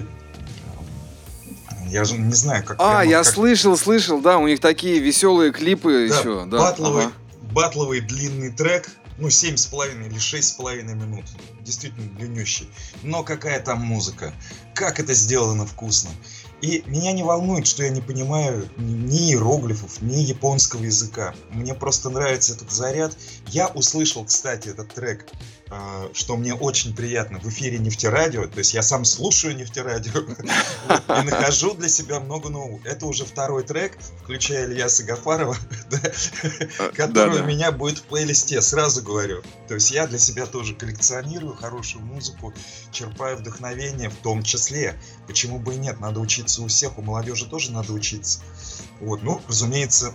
Я же не знаю, как. А, прямо, я как... слышал, слышал, да, у них такие веселые клипы Да, еще. Да, батловый, ага. батловый длинный трек. Ну, семь с половиной или шесть с половиной минут. Действительно длиннющий. Но какая там музыка. Как это сделано вкусно. И меня не волнует, что я не понимаю ни иероглифов, ни японского языка. Мне просто нравится этот заряд. Я услышал, кстати, этот трек, что мне очень приятно, в эфире Нефтерадио. То есть я сам слушаю Нефтерадио и нахожу для себя много нового. Это уже второй трек, включая Ильяса Гафарова, который у меня будет в плейлисте, сразу говорю. То есть я для себя тоже коллекционирую хорошую музыку, черпаю вдохновение в том числе. Почему бы и нет? Надо учиться у всех, у молодежи тоже надо учиться. Вот, ну, разумеется,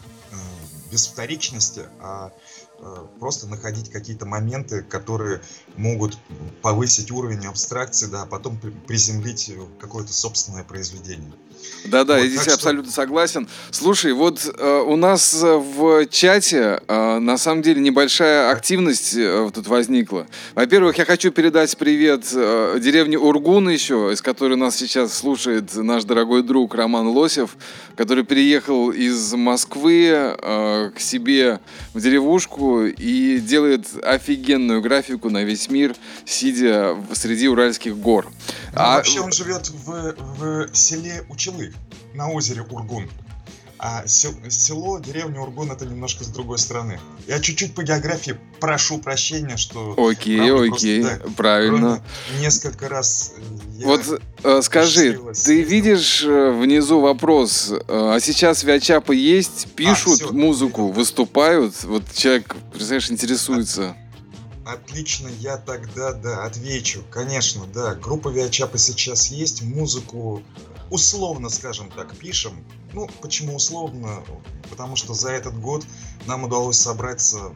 без вторичности, а просто находить какие-то моменты, которые могут повысить уровень абстракции, да, а потом приземлить какое-то собственное произведение. Да-да, Вот, я здесь так что- абсолютно согласен. Слушай, вот э, у нас э, в чате э, на самом деле небольшая активность э, тут возникла. Во-первых, я хочу передать привет э, деревне Ургун еще, из которой нас сейчас слушает наш дорогой друг Роман Лосев, который переехал из Москвы э, к себе в деревушку и делает офигенную графику на весь мир, сидя в- среди Уральских гор. Ну, А- вообще он живет в, в селе Учелы, на озере Ургун. А сел- село, деревня Ургун — это немножко с другой стороны. Я чуть-чуть по географии прошу прощения, что... Окей, правда, окей, просто, да, правильно. кроме несколько раз э, я... Вот э, скажи, счастливо ты съездил. видишь э, внизу вопрос, э, а сейчас виачапы есть, пишут всё, музыку, видел. выступают? Вот человек, представляешь, интересуется. Отлично, я тогда, да, отвечу. Конечно, да, группа Виачапа сейчас есть, музыку условно, скажем так, пишем. Ну, почему условно? Потому что за этот год нам удалось собраться,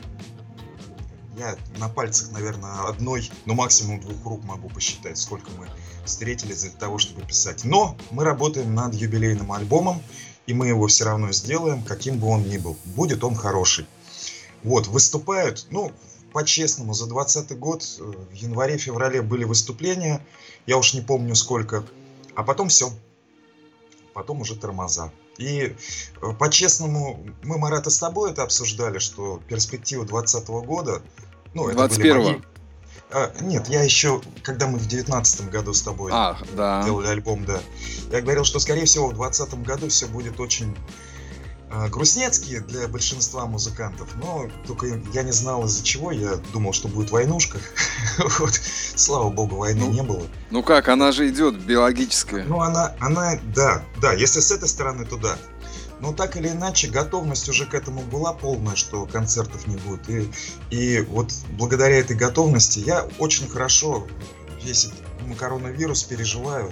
я на пальцах, наверное, одной, ну максимум двух рук могу посчитать, сколько мы встретились для того, чтобы писать. Но мы работаем над юбилейным альбомом, и мы его все равно сделаем, каким бы он ни был. Будет он хороший. Вот, выступают, ну, по-честному, за двадцатый год э, в январе-феврале были выступления, я уж не помню сколько, а потом все, потом уже тормоза. И э, по-честному, мы, Марата, с тобой это обсуждали, что перспектива двадцатого года, ну, это двадцать были первого. мои... А, нет, я еще, когда мы в девятнадцатом году с тобой А, да. делали альбом, да, я говорил, что, скорее всего, в двадцатом году все будет очень э, грустнецки для большинства музыкантов, но только я не знал из-за чего, я думал, что будет войнушка, Вот, слава богу, войны Ну, не было. Ну как, она же идет, биологическая. Ну, она, она, да, да, если с этой стороны, то да. Но так или иначе, готовность уже к этому была полная, что концертов не будет. И, и вот благодаря этой готовности я очень хорошо весь этот коронавирус переживаю.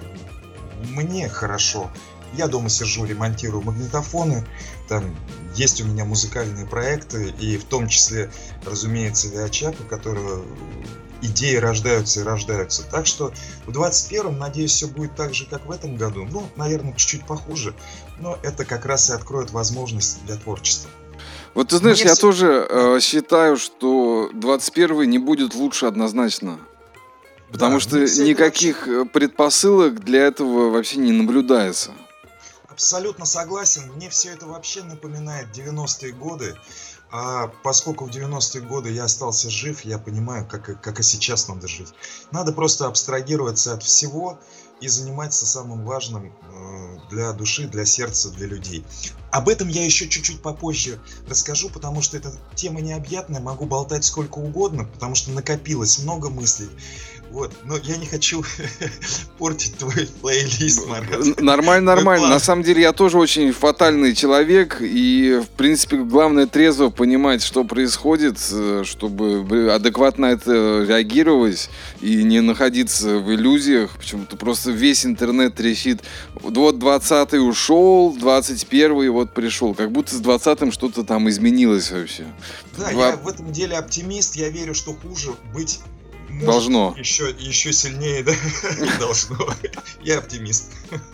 Мне хорошо. Я дома сижу, ремонтирую магнитофоны, там есть у меня музыкальные проекты, и в том числе, разумеется, Виачапа, которые идеи рождаются и рождаются. Так что в двадцать первом, надеюсь, все будет так же, как в этом году. Ну, наверное, чуть-чуть похуже, но это как раз и откроет возможности для творчества. Вот ты знаешь, Мне я всё- тоже э, считаю, что двадцать первый не будет лучше однозначно. Потому Да, что мне все это никаких э, предпосылок для этого вообще не наблюдается. Абсолютно согласен. Мне все это вообще напоминает девяностые годы. А поскольку в девяностые годы я остался жив, я понимаю, как, и- как и сейчас надо жить. Надо просто абстрагироваться от всего и заниматься самым важным э, для души, для сердца, для людей. Об этом я еще чуть-чуть попозже расскажу, потому что эта тема необъятная, могу болтать сколько угодно, потому что накопилось много мыслей. Вот, но я не хочу портить твой плейлист, Марат. Н- Нормально, нормально. план. На самом деле я тоже очень фатальный человек, и, в принципе, главное трезво понимать, что происходит, э, чтобы б- адекватно это реагировать и не находиться в иллюзиях. Почему-то просто весь интернет трещит. Вот двадцатый ушел, двадцать первый вот пришел. Как будто с двадцатым что-то там изменилось вообще. Да, Два- я в этом деле оптимист, я верю, что хуже быть может Должно. Еще, еще сильнее, да? Должно. Я оптимист.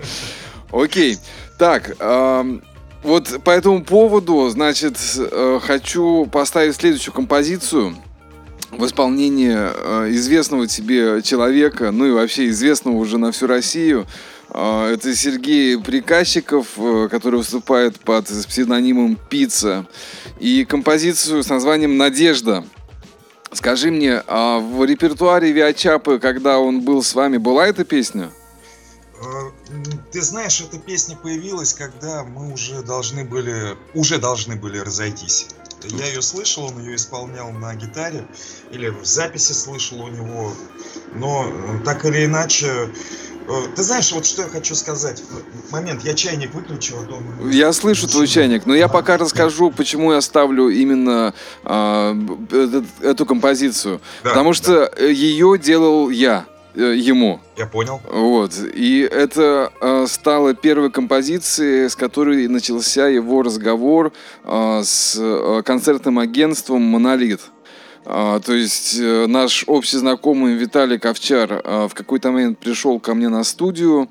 Окей. Так, ам, вот по этому поводу, значит, э, хочу поставить следующую композицию в исполнении э, известного тебе человека, ну и вообще известного уже на всю Россию. Э, Это Сергей Приказчиков, э, который выступает под псевдонимом Пицца. И композицию с названием «Надежда». Скажи мне, а в репертуаре Виачапы, когда он был с вами, была эта песня? Э, м, Ты знаешь, эта песня появилась, когда мы уже должны были, уже должны были разойтись. Я ее слышал, он ее исполнял на гитаре, или в записи слышал у него, но э, так или иначе... э, Ты знаешь, вот что я хочу сказать. Момент, я чайник выключил, а то... он- Я слышу твой чайник, но я пока расскажу, почему я ставлю именно а, б- этот- эту композицию. Да, Потому да, что э, ее делал я, э, ему. я понял. Вот. И это э, стало первой композицией, с которой начался его разговор э, с э, концертным агентством «Монолит». А, то есть э, наш общий знакомый Виталий Ковчар э, в какой-то момент пришел ко мне на студию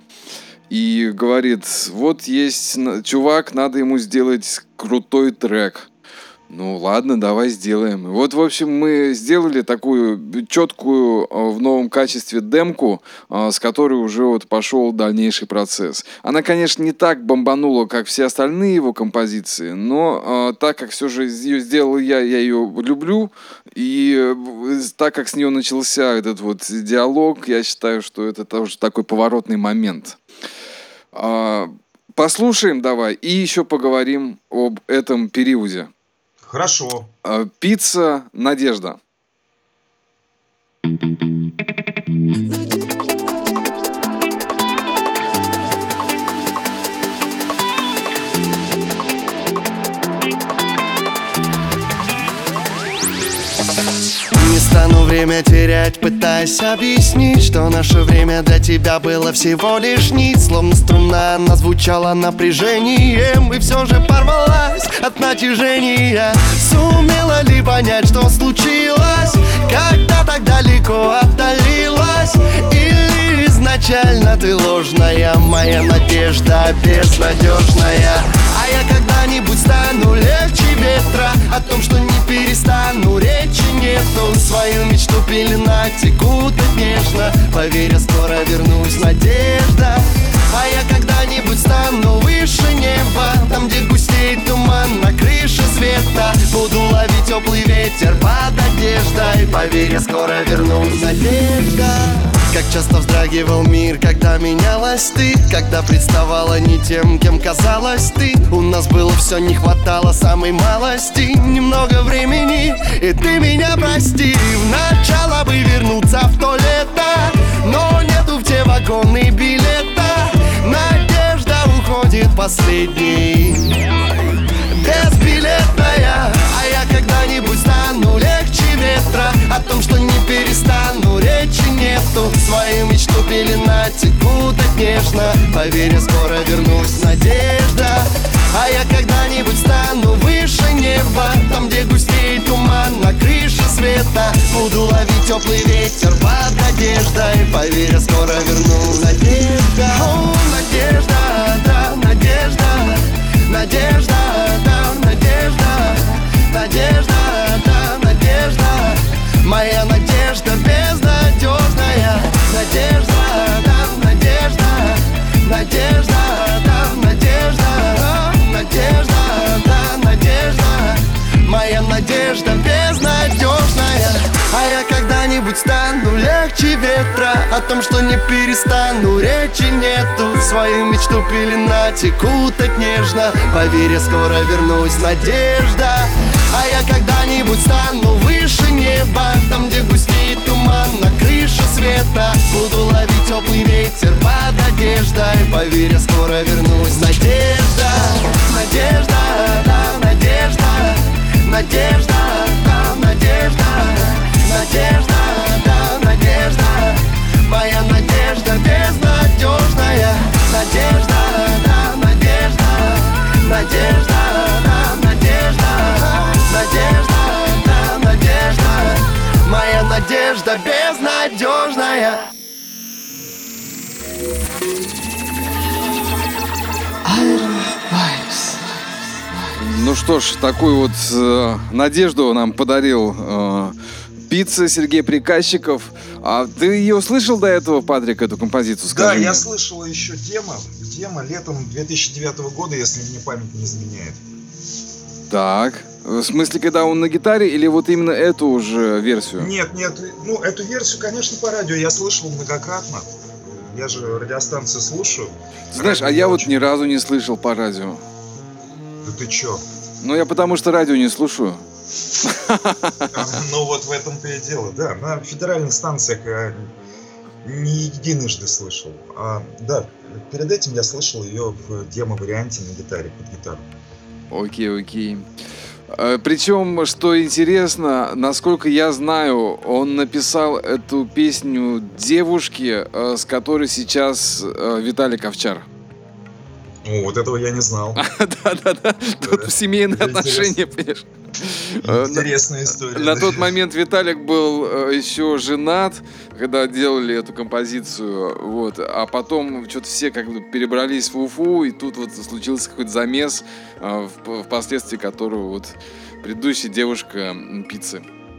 и говорит: вот есть на- чувак, надо ему сделать крутой трек. Ну ладно, давай сделаем. И вот, в общем, мы сделали такую четкую э, в новом качестве демку, э, с которой уже вот пошел дальнейший процесс. Она, конечно, не так бомбанула, как все остальные его композиции, но э, так как все же ее сделал я, я ее люблю, и э, так как с нее начался этот вот диалог, я считаю, что это тоже такой поворотный момент. А, Послушаем давай и еще поговорим об этом периоде. Хорошо. А, Пицца «Надежда». Не стану время терять, пытаясь объяснить, что наше время для тебя было всего лишь нить. Словно струна, она звучала напряжением и все же порвалась от натяжения. Сумела ли понять, что случилось, когда так далеко отдалилась? Или изначально ты ложная, моя надежда безнадежная? А я когда-нибудь стану легче ветра, о том, что не перестану, речи нету. Свою мечту пеленать и кутать нежно, поверь, я скоро вернусь, надежда. А я когда-нибудь стану выше неба, там, где густеет туман на крыше света. Буду ловить теплый ветер под одеждой, поверь, я скоро вернусь, надежда. Как часто вздрагивал мир, когда менялась ты, когда представала не тем, кем казалась ты. У нас было все, не хватало самой малости, немного времени, и ты меня прости. В начало бы вернуться последний. Безбилетная, а я когда-нибудь стану легче ветра. О том, что не перестану, речи нету. Свою мечту пеленать и кутать нежно. Поверь, я скоро вернусь, надежда. А я когда-нибудь стану выше неба. Там, где густеет туман на крыше света. Буду ловить теплый ветер под одеждой. Поверь, я скоро вернусь, надежда. О, надежда, да, надежда. Надежда, да, надежда. Надежда, да, надежда. Моя надежда безнадежная. Надежда, да, надежда. Надежда, да, надежда. Надежда, да, надежда. Моя надежда безнадежная. А я когда-нибудь стану легче ветра. О том, что не перестану, речи нету. Свою мечту пеленать и кутать нежно. Поверь, я скоро вернусь, надежда. А я когда-нибудь стану выше неба. Там, где густеет туман на крыше света. Буду ловить теплый ветер под одеждой. Поверь, я скоро вернусь, надежда. Надежда, да, надежда. Надежда, да, надежда. Надежда, да, надежда. Моя надежда безнадежная. Надежда, да, надежда. Надежда, да, надежда. Надежда, да, надежда. Моя надежда безнадежная. Ну что ж, такую вот э, надежду нам подарил э, пицца Сергей Приказчиков. А ты ее слышал до этого, Патрик, эту композицию? Скажи Да, мне. я слышал еще демо. Демо летом две тысячи девятого года, если мне память не изменяет. Так, в смысле, когда он на гитаре или вот именно эту уже версию? Нет, нет, ну эту версию, конечно, по радио я слышал многократно. Я же радиостанцию слушаю. Знаешь, Радио а я вот очень- ни разу не слышал по радио. Да ты чё? Ну, я потому что радио не слушаю. Ну вот в этом-то и дело, да. На федеральных станциях я не единожды слышал. А, да, перед этим я слышал ее в демо-варианте на гитаре, под гитару. Окей, окей. Э, Причем, что интересно, насколько я знаю, он написал эту песню девушке, э, с которой сейчас э, Виталик Овчар. О, вот этого я не знал. Да-да-да, тут семейные это отношения, понимаешь. Э, на- Интересная история. На да. тот момент Виталик был э, еще женат, когда делали эту композицию, вот, а потом что-то все как бы перебрались в Уфу, и тут вот случился какой-то замес, э, в- впоследствии которого вот предыдущая девушка м, пиццы.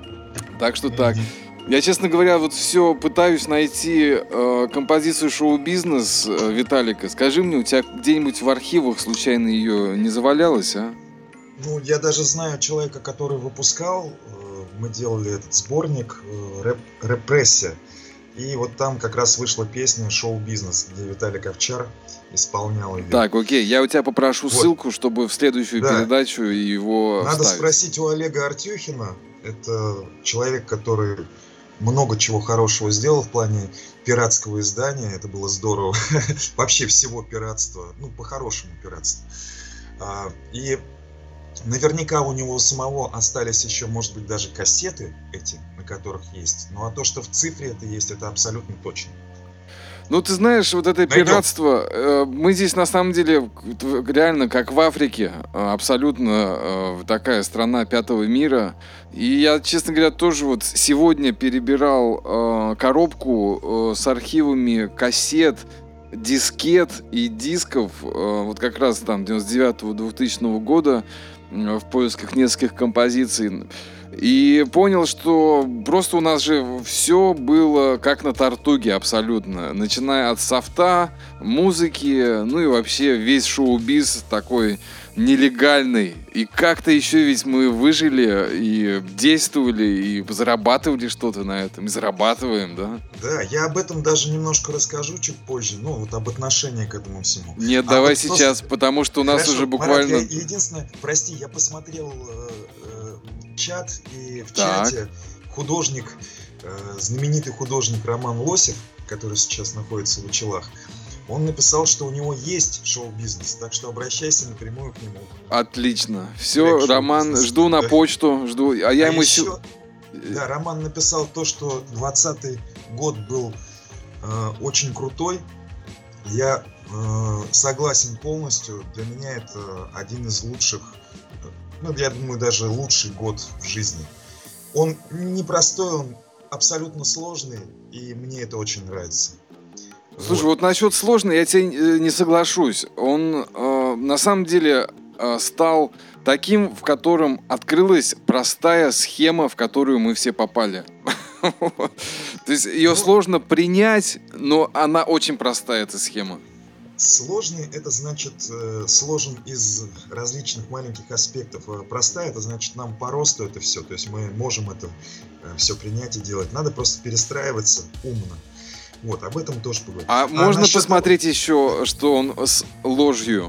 Так что так. Я, честно говоря, вот все пытаюсь найти э, композицию «Шоу-бизнес» э, Виталика. Скажи мне, у тебя где-нибудь в архивах случайно ее не завалялось, а? Ну, я даже знаю человека, который выпускал. э, Мы делали этот сборник э, рэп, «Репрессия». И вот там как раз вышла песня «Шоу-бизнес», где Виталик Овчар исполнял ее. Так, окей, я у тебя попрошу Вот. ссылку, чтобы в следующую Да. передачу его Надо вставить. спросить у Олега Артюхина. Это человек, который много чего хорошего сделал в плане пиратского издания. Это было здорово. Вообще всего пиратства. Ну, по-хорошему пиратства. А, И наверняка у него самого остались еще, может быть, даже кассеты эти, на которых есть. Ну, а то, что в цифре это есть, это абсолютно точно. Ну, ты знаешь, вот это Найдем. пиратство, э, мы здесь на самом деле в- реально как в Африке, э, абсолютно э, такая страна пятого мира. И я, честно говоря, тоже вот сегодня перебирал э, коробку э, с архивами кассет, дискет и дисков, э, вот как раз там девяносто девятого двухтысячного года, э, в поисках нескольких композиций. И понял, что просто у нас же все было как на Тартуге абсолютно. Начиная от софта, музыки, ну и вообще весь шоу-биз такой нелегальный. И как-то еще ведь мы выжили и действовали, и зарабатывали что-то на этом. И зарабатываем, да? Да, я об этом даже немножко расскажу чуть позже. Ну, вот об отношении к этому всему. Нет, А давай вот просто- сейчас, потому что у нас Хорошо, уже Марат, буквально... я единственное, прости, я посмотрел э, э, чат, и в Так. чате художник, э, знаменитый художник Роман Лосев, который сейчас находится в Учелах, Он написал, что у него есть шоу-бизнес, так что обращайся напрямую к нему. Отлично. Все, Роман, жду на почту, жду. А я а ему... еще, да, Роман написал то, что двадцатый год был э, очень крутой. Я э, согласен полностью. Для меня это один из лучших, ну, я думаю, даже лучший год в жизни. Он непростой, он абсолютно сложный, и мне это очень нравится. Слушай, вот, вот насчет сложный я тебе не соглашусь. Он э, на самом деле э, стал таким, в котором открылась простая схема, в которую мы все попали. То есть ее сложно принять, но она очень простая, эта схема. Сложный — это значит э, сложен из различных маленьких аспектов. Простая — это значит нам по росту это все. То есть мы можем это э, все принять и делать. Надо просто перестраиваться умно. Вот, об этом тоже поговорим. А, а можно насчет... посмотреть еще, что он с ложью?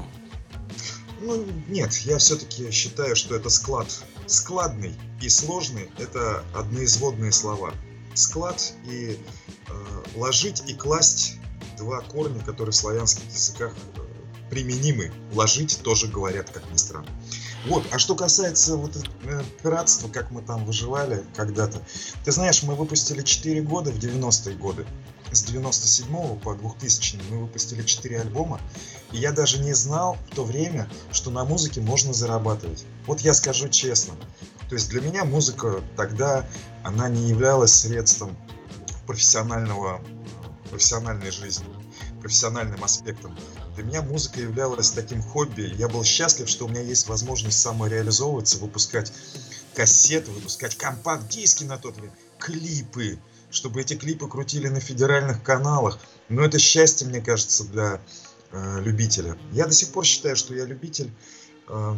Ну, нет, я все-таки считаю, что это склад. Складный и сложный — это одноизводные слова. Склад и э, ложить и класть — два корня, которые в славянских языках э, применимы. Ложить тоже говорят, как ни странно. Вот, а что касается вот э, пиратства, как мы там выживали когда-то. Ты знаешь, мы выпустили четыре года в девяностые годы. С девяносто седьмого по двухтысячный мы выпустили четыре альбома. И я даже не знал в то время, что на музыке можно зарабатывать. Вот я скажу честно. То есть для меня музыка тогда, она не являлась средством профессионального, профессиональной жизни, профессиональным аспектом. Для меня музыка являлась таким хобби. Я был счастлив, что у меня есть возможность самореализовываться, выпускать кассеты, выпускать компакт-диски на тот время, клипы, чтобы эти клипы крутили на федеральных каналах. Но это счастье, мне кажется, для э, любителя. Я до сих пор считаю, что я любитель. Э,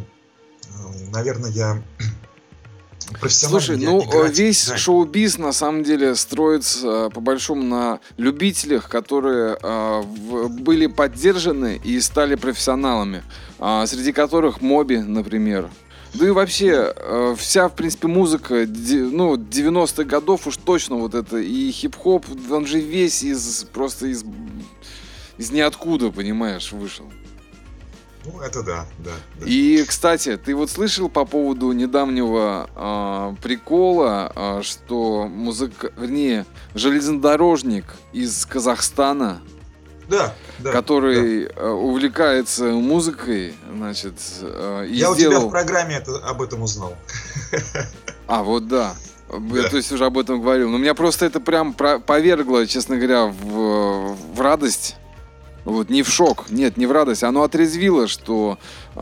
э, наверное, я профессиональный. Слушай, ну играть, весь да. шоу-биз на самом деле строится по большому на любителях, которые э, в, были поддержаны и стали профессионалами, э, среди которых Моби, например. Да и вообще, э, вся, в принципе, музыка, де, ну, девяностых годов уж точно вот это, и хип-хоп, он же весь из, просто из, из ниоткуда, понимаешь, вышел. Ну, это да, да, да. И, кстати, ты вот слышал по поводу недавнего э, прикола, э, что музыка, вернее, железнодорожник из Казахстана, да, да, который да. э, увлекается музыкой, значит, э, и Я сделал... у тебя в программе это, об этом узнал. А, вот да. Да. То есть уже об этом говорил. Но меня просто это прям повергло, честно говоря, в, в радость. Вот, не в шок, нет, не в радость. Оно отрезвило, что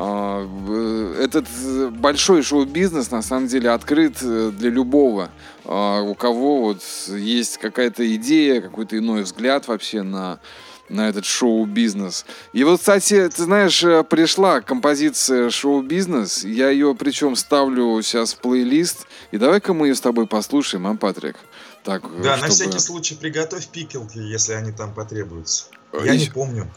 э, этот большой шоу-бизнес на самом деле открыт для любого, э, у кого вот есть какая-то идея, какой-то иной взгляд вообще на, на этот шоу-бизнес. И вот, кстати, ты знаешь, пришла композиция «Шоу-бизнес». Я ее причем ставлю сейчас в плейлист. И давай-ка мы ее с тобой послушаем, а, Патрик? Так, да, чтобы... на всякий случай приготовь пикелки, если они там потребуются. Я И... не помню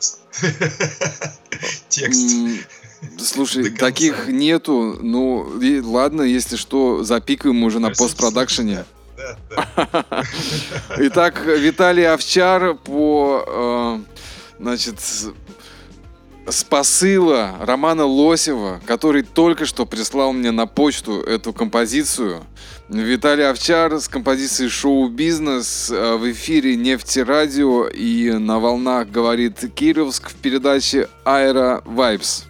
текст. Слушай, таких нету. Ну, и, ладно, если что, запикаем уже на постпродакшене. Да, да. Итак, Виталий Овчар по, э, значит, с посыла Романа Лосева, который только что прислал мне на почту эту композицию. Виталий Овчар с композицией «Шоу-бизнес» в эфире «Нефтерадио» и на волнах «Говорит Кировск» в передаче «Аэро Вайбс».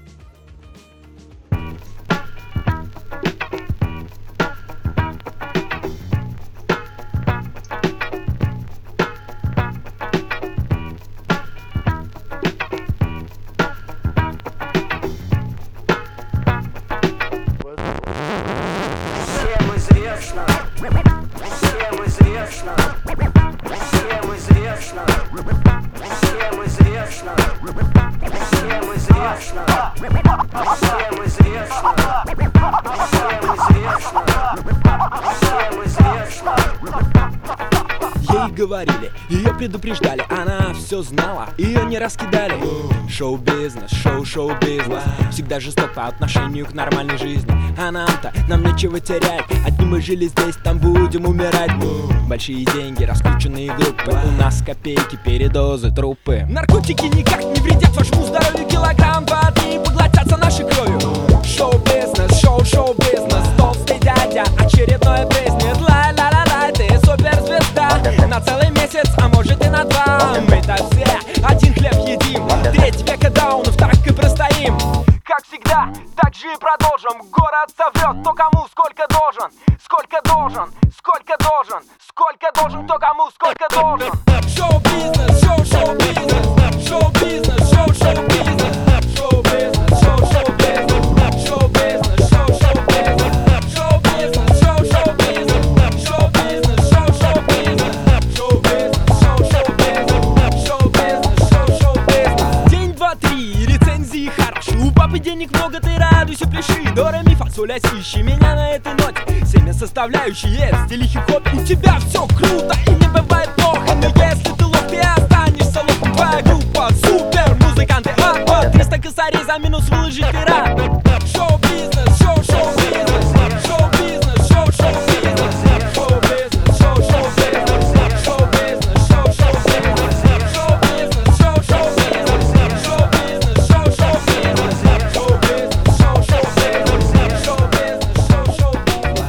Ей говорили, ее предупреждали, она все знала, ее не раскидали. Шоу-бизнес, шоу-шоу-бизнес, всегда жесток по отношению к нормальной жизни. А нам-то, нам нечего терять, одни мы жили здесь, там будем умирать. Большие деньги, раскрученные группы, у нас копейки, передозы, трупы. Наркотики никак не вредят вашему здоровью, килограмм, два, три поглотятся нашей кровью. Шоу-бизнес, шоу-шоу-бизнес, толстый дядя, очередное признает. Ла-ла-ла-ла, ты суперзвезда на целый месяц, а может и на два. Мы-то все один хлеб едим, треть века даунов, так и простоим. Как всегда, так же и продолжим. Город соврет, кто кому сколько должен. Сколько должен, сколько должен. Сколько должен, кто кому сколько должен. Шоу-бизнес, шоу-шоу-бизнес. Шоу-бизнес, шоу-шоу-бизнес. Шоу-бизнес, шоу-шоу-бизнес. Шоу-бизнес, шоу-шоу-бизнес. Шоу-бизнес, шоу-шоу-бизнес. Шоу-бизнес, шоу-шоу-бизнес. Шоу-бизнес, шоу-шоу-бизнес. Шоу-бизнес, шоу-шоу-бизнес. День, два, три, рецензии хороши. У папы денег много, ты радуйся, пляши. До, ре, ми, фа, соль, ля, си, ищи меня на этой ноте. Семя составляющие в стиле хип-хоп. У тебя все круто и не бывает плохо. Но если ты лох, ты останешься лохом. Твоя группа супер, музыканты апа. триста косарей за минус выложить ты рад. Шоу-бизнес, шоу-шоу-бизнес. Шоу-бизнес, шоу-шоу-бизнес. Шоу-бизнес, шоу-шоу-бизнес. Шоу-бизнес, шоу-шоу-бизнес. Шоу-бизнес, шоу-шоу-бизнес. Шоу-бизнес, шоу-шоу-бизнес. Шоу-бизнес, шоу-шоу-бизнес. Шоу-бизнес, шоу-шоу-бизнес.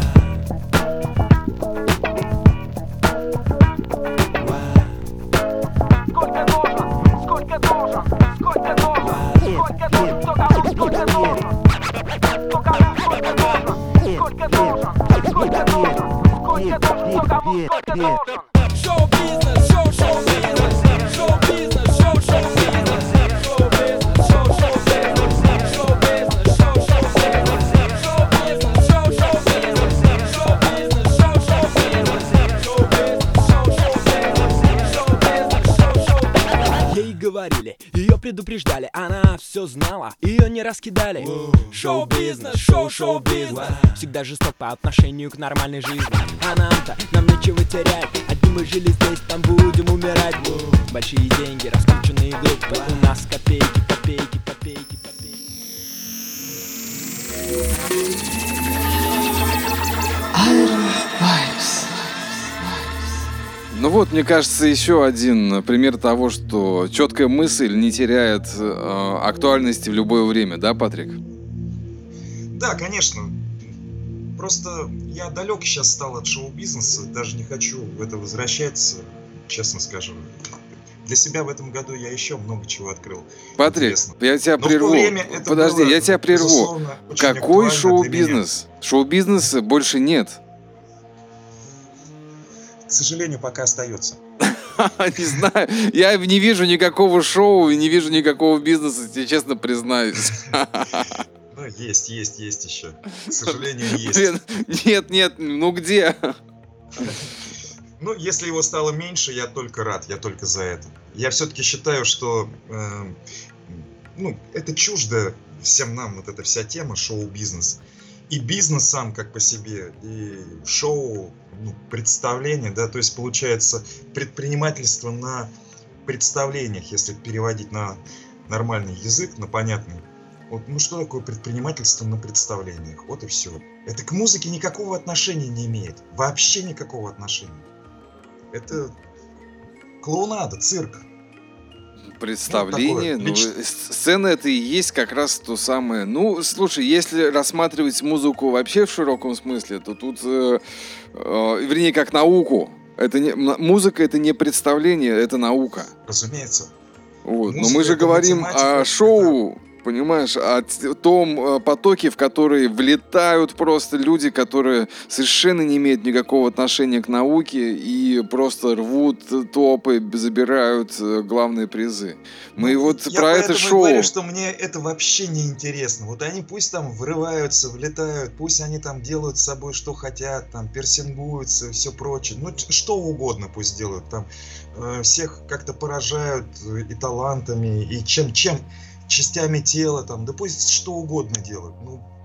Сколько должен, сколько должен, сколько должен, сколько должен, кто кому сколько должен, кто кому сколько должен, сколько должен, сколько должен, сколько должен, кто кому сколько должен. Шоу-бизнес, шоу-шоу-бизнес, шоу-бизнес, шоу-шоу-бизнес, шоу-бизнес, шоу-шоу-бизнес, шоу-бизнес, шоу-шоу-бизнес, шоу-бизнес, шоу-шоу-бизнес, шоу-бизнес, шоу-шоу-бизнес, шоу-бизнес, шоу-шоу-бизнес, шоу-бизнес, шоу-шоу-бизнес. Ей говорили, ее предупреждали, она все знала, ее не раскидали. Шоу-бизнес, шоу-шоу-бизнес, всегда жесток по отношению к нормальной жизни. А нам-то, нам нечего терять, одни мы жили здесь, там будем умирать. Большие деньги, раскрученные группы, у нас копейки, копейки, копейки, копейки. Ну вот, мне кажется, еще один пример того, что четкая мысль не теряет э, актуальности в любое время, да, Патрик? Да, конечно. Просто я далек сейчас стал от шоу-бизнеса, даже не хочу в это возвращаться, честно скажу. Для себя в этом году я еще много чего открыл. Патрик, Интересно. я тебя Но в то прерву. время это Подожди, было, я тебя прерву. безусловно, очень Какой актуально для меня. шоу-бизнес? Шоу-бизнеса больше нет. К сожалению, пока остается. Не знаю, я не вижу никакого шоу и не вижу никакого бизнеса, тебе честно признаюсь. Ну, есть, есть, есть еще. К сожалению, есть. Блин, нет, нет, ну где? Ну, если его стало меньше, я только рад, я только за это. Я все-таки считаю, что э, ну, это чуждо всем нам, вот эта вся тема шоу-бизнес. И бизнес сам как по себе, и шоу, ну, представление, да, то есть получается предпринимательство на представлениях, если переводить на нормальный язык, на понятный. Вот, ну что такое предпринимательство на представлениях? Вот и все. Это к музыке никакого отношения не имеет. Вообще никакого отношения. Это клоунада, цирк. Представление, Ну, ну, такое, лич- сцена это и есть как раз то самое. Ну, слушай, если рассматривать музыку вообще в широком смысле, то тут, э, э, вернее, как науку. Это не, м- музыка это не представление, это наука. Разумеется. Вот. Но Музыка мы же это говорим математика, о шоу, понимаешь, о т- том э, потоке, в который влетают просто люди, которые совершенно не имеют никакого отношения к науке и просто рвут топы, забирают э, главные призы. Мы Ну, вот я про это поэтому и шоу. говорю, что мне это вообще не интересно. Вот они пусть там врываются, влетают, пусть они там делают с собой что хотят, там персингуются и все прочее. Ну, ч- что угодно пусть делают. Там э, всех как-то поражают э, и талантами, и чем, чем частями тела, там, да пусть что угодно делают. Ну,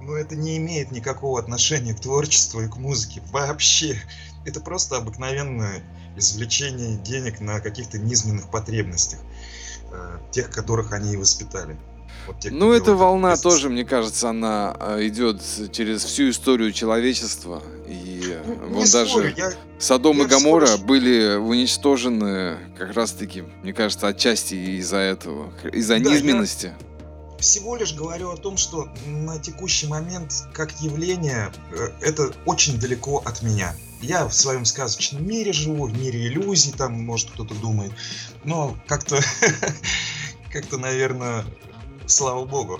но это не имеет никакого отношения к творчеству и к музыке вообще. Это просто обыкновенное извлечение денег на каких-то низменных потребностях, э, тех, которых они и воспитали. Вот те, кто Ну, эта делает волна этот бизнес. тоже, мне кажется, она э, идет через всю историю человечества. И э, Ну, вон не спорю, даже я, Содом и я всего Гоморра лишь... были уничтожены как раз-таки, мне кажется, отчасти из-за этого, из-за Да, я низменности. всего лишь говорю о том, что на текущий момент, как явление, э, это очень далеко от меня. Я в своем сказочном мире живу, в мире иллюзий, там, может, кто-то думает. Но как-то, как-то, наверное, слава богу.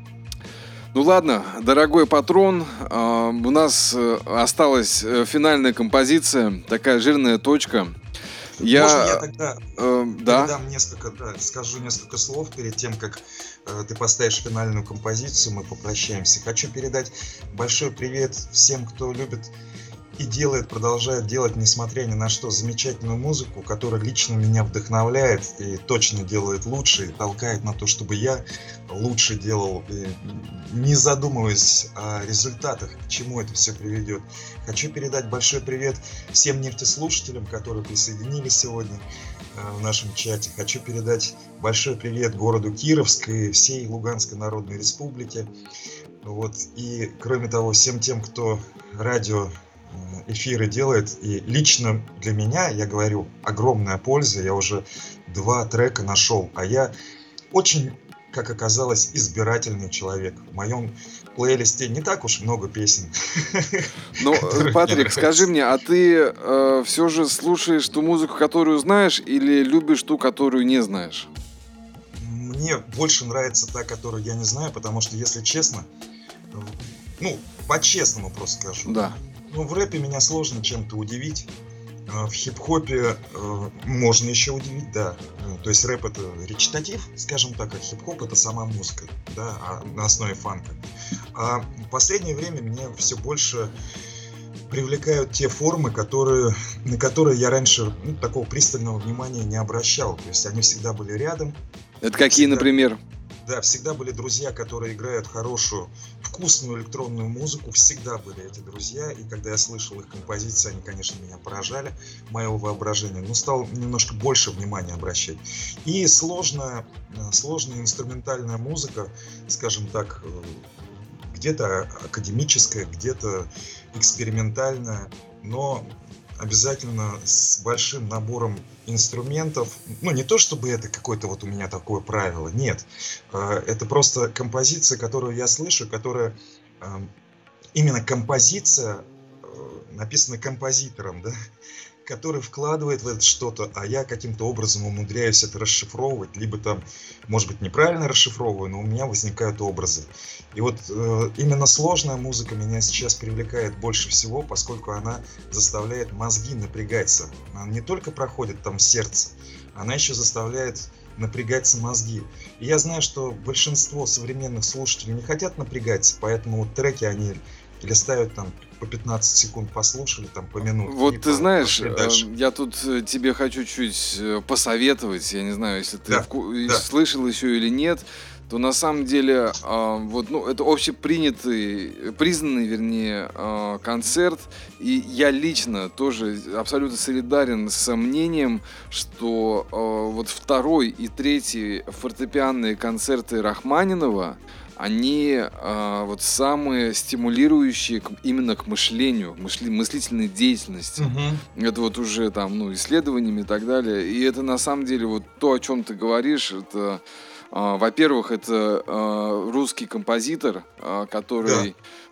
Ну ладно, дорогой патрон, а, у нас э, осталась э, финальная композиция, такая жирная точка. Можно я Я, тогда э, да, передам несколько, да, скажу несколько слов перед тем, как э, ты поставишь финальную композицию, мы попрощаемся. Хочу передать большой привет всем, кто любит и делает, продолжает делать, несмотря ни на что, замечательную музыку, которая лично меня вдохновляет и точно делает лучше, и толкает на то, чтобы я лучше делал, и не задумываясь о результатах, к чему это все приведет. Хочу передать большой привет всем нефтеслушателям, которые присоединились сегодня э, в нашем чате. Хочу передать большой привет городу Кировск и всей Луганской Народной Республике. Вот. И, кроме того, всем тем, кто радио эфиры делает, и лично для меня, я говорю, огромная польза. Я уже два трека нашел, а я очень, как оказалось, избирательный человек. В моем плейлисте не так уж много песен. ну, э, которые мне Патрик, скажи нравятся. мне, а ты все же слушаешь ту музыку, которую знаешь, или любишь ту, которую не знаешь? Мне больше нравится та, которую я не знаю, потому что, если честно, э, ну, по-честному просто скажу, Да. ну, в рэпе меня сложно чем-то удивить. А В хип-хопе э, можно еще удивить, да. Ну, то есть рэп это речитатив, скажем так, а хип-хоп это сама музыка, да, а на основе фанка. А в последнее время меня все больше привлекают те формы, которые, на которые я раньше ну, такого пристального внимания не обращал. То есть они всегда были рядом. Это какие, Всегда, например? да, всегда были друзья, которые играют хорошую, вкусную электронную музыку. Всегда были эти друзья. И когда я слышал их композиции, они, конечно, меня поражали, моего воображения. Но стал немножко больше внимания обращать. И сложная, э, сложная инструментальная музыка, скажем так, э, где-то академическая, где-то экспериментальная, но обязательно с большим набором инструментов. Ну, не то чтобы это какое-то вот у меня такое правило, нет. Э, Это просто композиция, которую я слышу, которая э, именно композиция э, написана композитором, да, который вкладывает в это что-то, а я каким-то образом умудряюсь это расшифровывать, либо там, может быть, неправильно расшифровываю, но у меня возникают образы. И вот э, именно сложная музыка меня сейчас привлекает больше всего, поскольку она заставляет мозги напрягаться. Она не только проходит там сердце, она еще заставляет напрягаться мозги. И я знаю, что большинство современных слушателей не хотят напрягаться, поэтому вот треки они листают там по пятнадцать секунд послушали, там по минутке. и Вот ты по- знаешь, пошли э, дальше. я тут э, тебе хочу чуть э, посоветовать, я не знаю, если ты Да, вку- и да. слышал еще или нет, то на самом деле а, вот, ну, это общепринятый, признанный, вернее, а, концерт, и я лично тоже абсолютно солидарен с мнением, что а, вот второй и третий фортепианные концерты Рахманинова, они а, вот самые стимулирующие к- именно к мышлению, мышли- мыслительной деятельности. Мгм. Это вот уже там, ну, исследованиями и так далее. И это на самом деле вот то, о чем ты говоришь, это, а, во-первых, это а, русский композитор, а, который,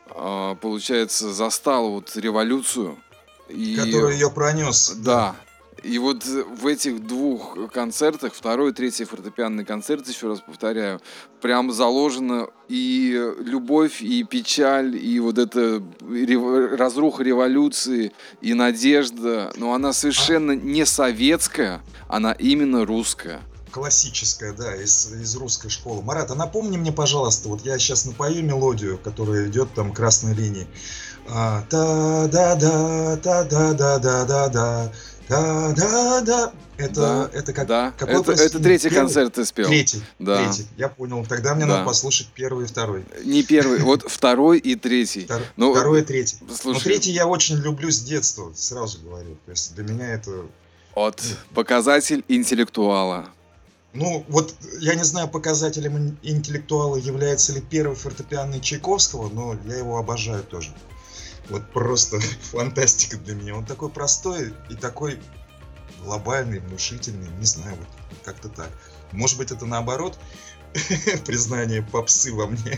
а, получается, застал вот революцию. И, Который ее пронес. да. И вот в этих двух концертах, второй и третий фортепианный концерт, еще раз повторяю, прям заложена и любовь, и печаль, и вот эта рев- разруха революции, и надежда. Но она совершенно не советская, она именно русская. Классическая, да, из, из русской школы. Марат, а напомни мне, пожалуйста, вот я сейчас напою мелодию, которая идет там красной линией. А, та-да-да, та-да-да-да-да-да, Да, да, да. Это, Да, это как, да. какой Это, это произведение? третий Первый? концерт ты спел. Третий, Да, третий. Я понял. Тогда мне да. надо послушать первый и второй. Не первый, вот второй и третий. Втор- Ну, Второй и третий. Но слушай, третий я очень люблю с детства, сразу говорю. То есть для меня это... от показатель интеллектуала. Ну, вот я не знаю, показателем ин- интеллектуала является ли первый фортепианный Чайковского, но я его обожаю тоже. Вот просто фантастика для меня. Он такой простой и такой глобальный, внушительный. Не знаю, вот как-то так. Может быть, это наоборот признание попсы во мне.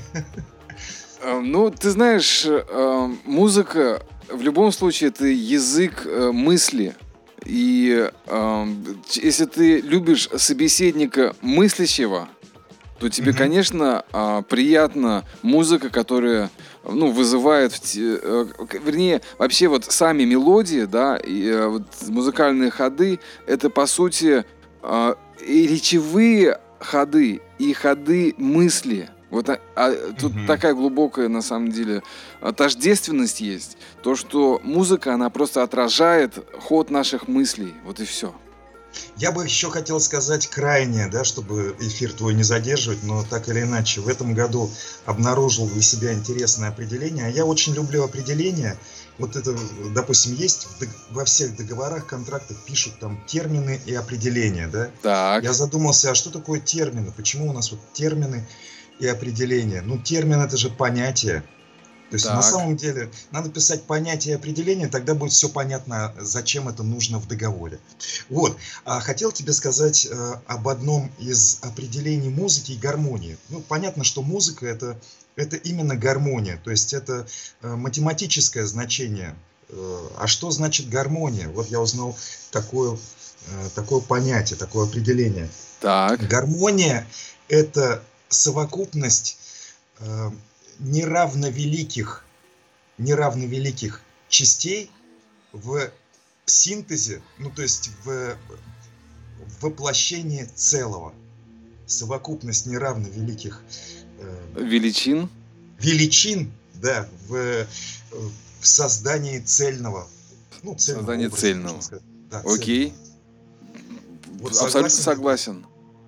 Э, Ну, ты знаешь, э, музыка в любом случае это язык э, мысли. И э, ч- если ты любишь собеседника мыслящего, то тебе, Мгм. конечно, а, приятна музыка, которая, ну, вызывает, в те- э, к- вернее, вообще вот сами мелодии, да, и э, вот музыкальные ходы, это по сути а, и речевые ходы, и ходы мысли. Вот а- а тут Мгм. такая глубокая, на самом деле, а, тождественность есть. То, что музыка, она просто отражает ход наших мыслей. Вот и все. Я бы еще хотел сказать крайнее, да, чтобы эфир твой не задерживать, но так или иначе, в этом году обнаружил для себя интересное определение. А я очень люблю определения. Вот это, допустим, есть в дог- во всех договорах, контрактах пишут там термины и определения, да? Так, Я задумался, а что такое термины? Почему у нас вот термины и определения? Ну, термин это же понятие. То есть на так. самом деле надо писать понятие и определение, тогда будет все понятно, зачем это нужно в договоре. Вот. А хотел тебе сказать э, об одном из определений музыки и гармонии. Ну, понятно, что музыка это, это именно гармония, то есть это э, математическое значение. Э, а что значит гармония? Вот я узнал такое, э, такое понятие, такое определение. Так. Гармония это совокупность э, неравновеликих, неравновеликих частей в синтезе, ну то есть в, в воплощении целого. Совокупность неравновеликих э, Величин. величин, да, в, в создании цельного, ну, цельного Создание образа, цельного. можно сказать. Да, Окей. Вот Абсолютно согласен? согласен.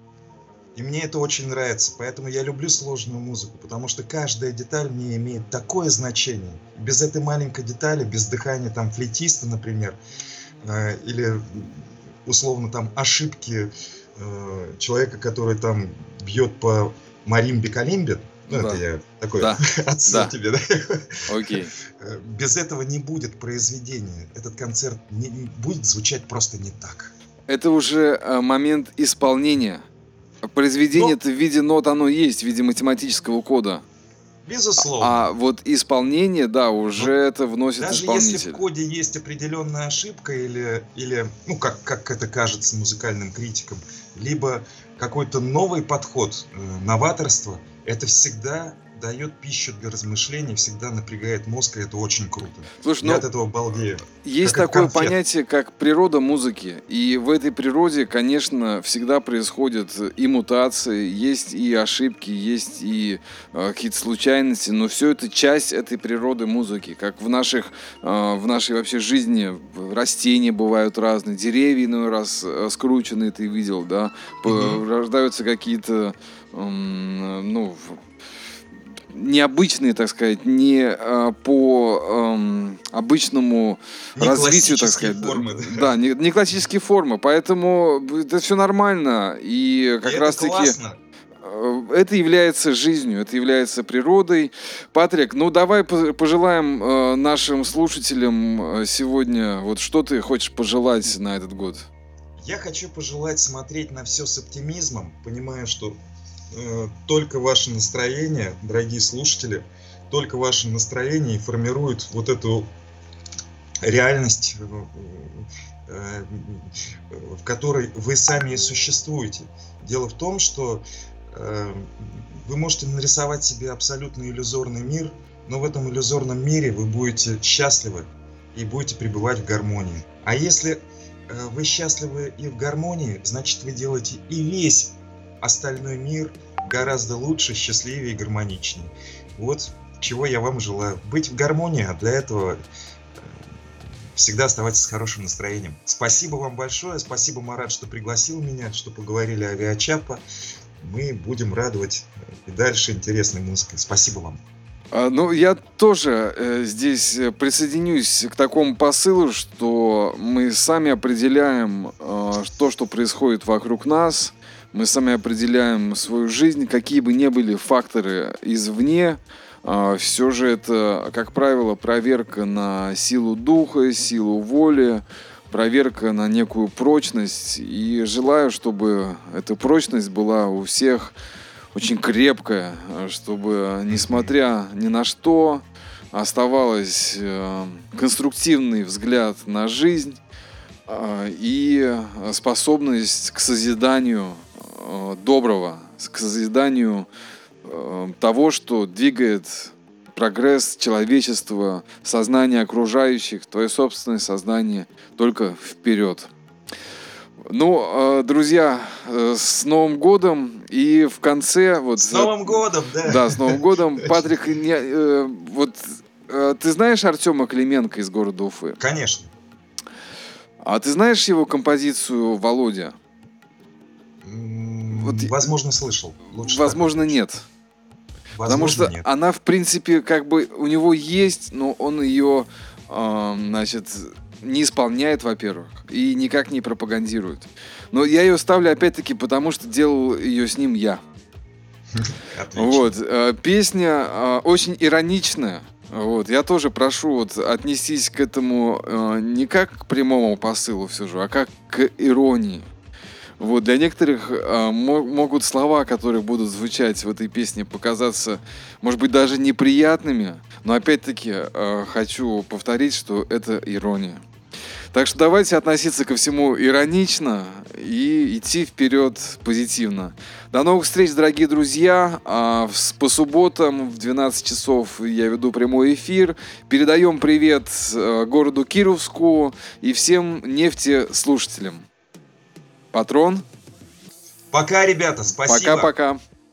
И мне это очень нравится, поэтому я люблю сложную музыку, потому что каждая деталь мне имеет такое значение. Без этой маленькой детали, без дыхания там флейтиста, например, э, или условно там ошибки э, человека, который там бьет по маримбе-калимбе, ну Да. это я такой Да. отсыл Да. тебе, да? Окей. Э, Без этого не будет произведения. Этот концерт не, не- будет звучать просто не так. Это уже э, момент исполнения. Произведение Ну, это в виде нот, оно есть, в виде математического кода. безусловно. А вот исполнение, да, уже Ну, это вносит даже если в исполнитель. коде есть определенная ошибка или, или ну, как, как это кажется музыкальным критикам, либо какой-то новый подход, э, новаторство, это всегда дает пищу для размышлений, всегда напрягает мозг, и это очень круто. Слушай, Я ну, от этого балдею. есть Как от такое конфет. понятие, как природа музыки. И в этой природе, конечно, всегда происходят и мутации, есть и ошибки, есть и э, какие-то случайности, но все это часть этой природы музыки. Как в наших, э, в нашей вообще жизни растения бывают разные, деревья иной раз э, скрученные, ты видел, да, П- Мгм. рождаются какие-то, м, ну, в- необычные, так сказать, не а, по ам, обычному Не развитию, так классические сказать. формы, Да, да. да, не, не классические формы, поэтому это все нормально, и И как это раз-таки классно. э, это является жизнью, это является природой. Патрик, ну давай по- пожелаем э, нашим слушателям э, сегодня, вот что ты хочешь пожелать на этот год? Я хочу пожелать смотреть на все с оптимизмом, понимая, что э, только ваше настроение, дорогие слушатели, только ваше настроение и формирует вот эту реальность, э, э, в которой вы сами и существуете. Дело в том, что э, вы можете нарисовать себе абсолютно иллюзорный мир, но в этом иллюзорном мире вы будете счастливы и будете пребывать в гармонии. А если э, вы счастливы и в гармонии, значит вы делаете и весь остальной мир гораздо лучше, счастливее и гармоничнее. Вот чего я вам желаю. Быть в гармонии, а для этого э, всегда оставайтесь с хорошим настроением. Спасибо вам большое, спасибо, Марат, что пригласил меня, что поговорили о Авиачапа. Мы будем радовать и дальше интересной музыкой. Спасибо вам. А, Ну, я тоже э, здесь э, присоединюсь к такому посылу, что мы сами определяем э, то, что происходит вокруг нас. Мы сами определяем свою жизнь, какие бы ни были факторы извне. э, Все же это, как правило, проверка на силу духа, силу воли, проверка на некую прочность. И желаю, чтобы эта прочность была у всех очень крепкая, чтобы, несмотря ни на что, оставалась э, конструктивный взгляд на жизнь э, и способность к созиданию э, доброго, к созиданию э, того, что двигает прогресс человечества, сознание окружающих, твое собственное сознание только вперед. Ну, друзья, с Новым годом, и в конце... Вот, с Новым годом, да. Да, с Новым годом. Патрик, не, э, вот э, ты знаешь Артема Клименко из города Уфы? Конечно. А ты знаешь его композицию «Володя»? Вот, возможно, слышал. Лучше возможно, так. Нет. Возможно, Потому что нет. Она, в принципе, как бы у него есть, но он ее, э, значит... не исполняет, во-первых, и никак не пропагандирует. Но я ее ставлю опять-таки, потому что делал ее с ним я. Отлично. Вот. Песня очень ироничная. Вот. Я тоже прошу вот, отнестись к этому не как к прямому посылу все же, а как к иронии. Вот. Для некоторых а, мо- могут слова, которые будут звучать в этой песне, показаться, может быть, даже неприятными, но опять-таки а, хочу повторить, что это ирония. Так что давайте относиться ко всему иронично и идти вперед позитивно. До новых встреч, дорогие друзья. А, в, по субботам в двенадцать часов я веду прямой эфир. Передаем привет а, городу Кировску и всем нефтеслушателям. Патрон. Пока, ребята, спасибо. Пока-пока.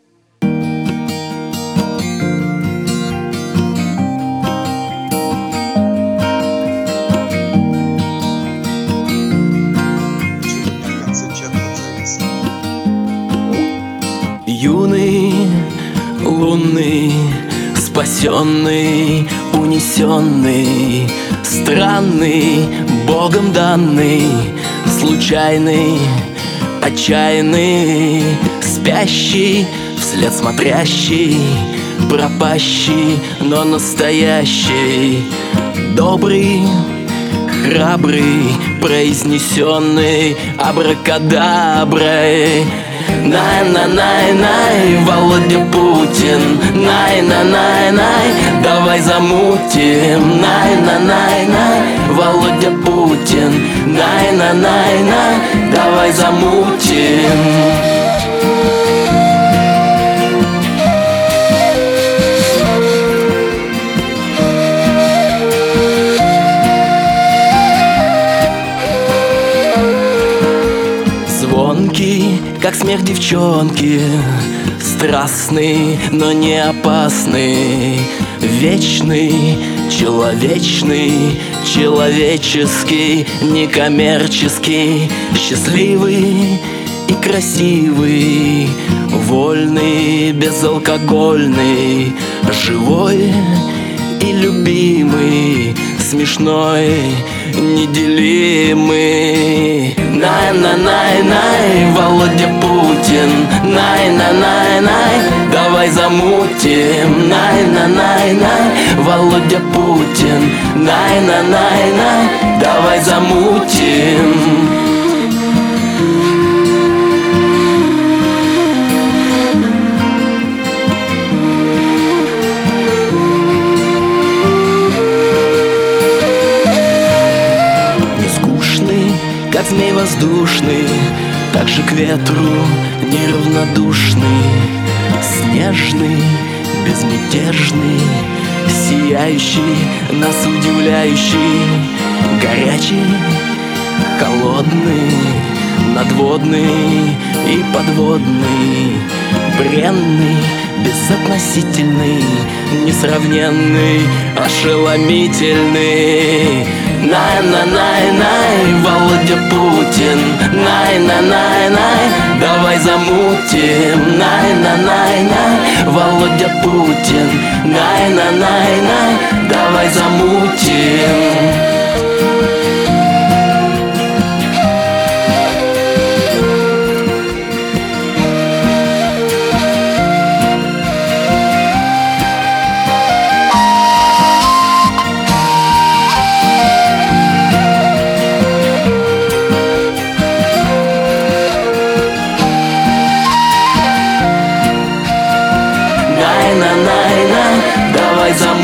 Юный, лунный, спасенный, унесенный, странный, Богом данный, случайный, отчаянный, спящий, вслед смотрящий, пропащий, но настоящий, добрый, храбрый, произнесенный абракадаброй. Най-на-най-най, Володя Путин, най-на-най-най, давай замутим. Най-на-най-най, Володя Путин, най-на-най-най, давай замутим. Звонкий, как смех девчонки, страстный, но не опасный, вечный, человечный, человеческий, некоммерческий, счастливый и красивый, вольный, безалкогольный, живой и любимый, смешной, неделимый. Най-на-най-най, Володя Путин, най-на-най-най, давай замутим. Най-на-най-най, Володя Путин, най-на-най-най, давай замутим. Как змей воздушный, так же к ветру неравнодушный, снежный, безмятежный, сияющий, нас удивляющий, горячий, холодный, надводный и подводный, бренный, безотносительный, несравненный, ошеломительный. най-най-най-най, Володя Путин, най-най-най-най, давай замутим, най-най-най-най, Володя Путин, най-най-най-най, давай замутим. Давай за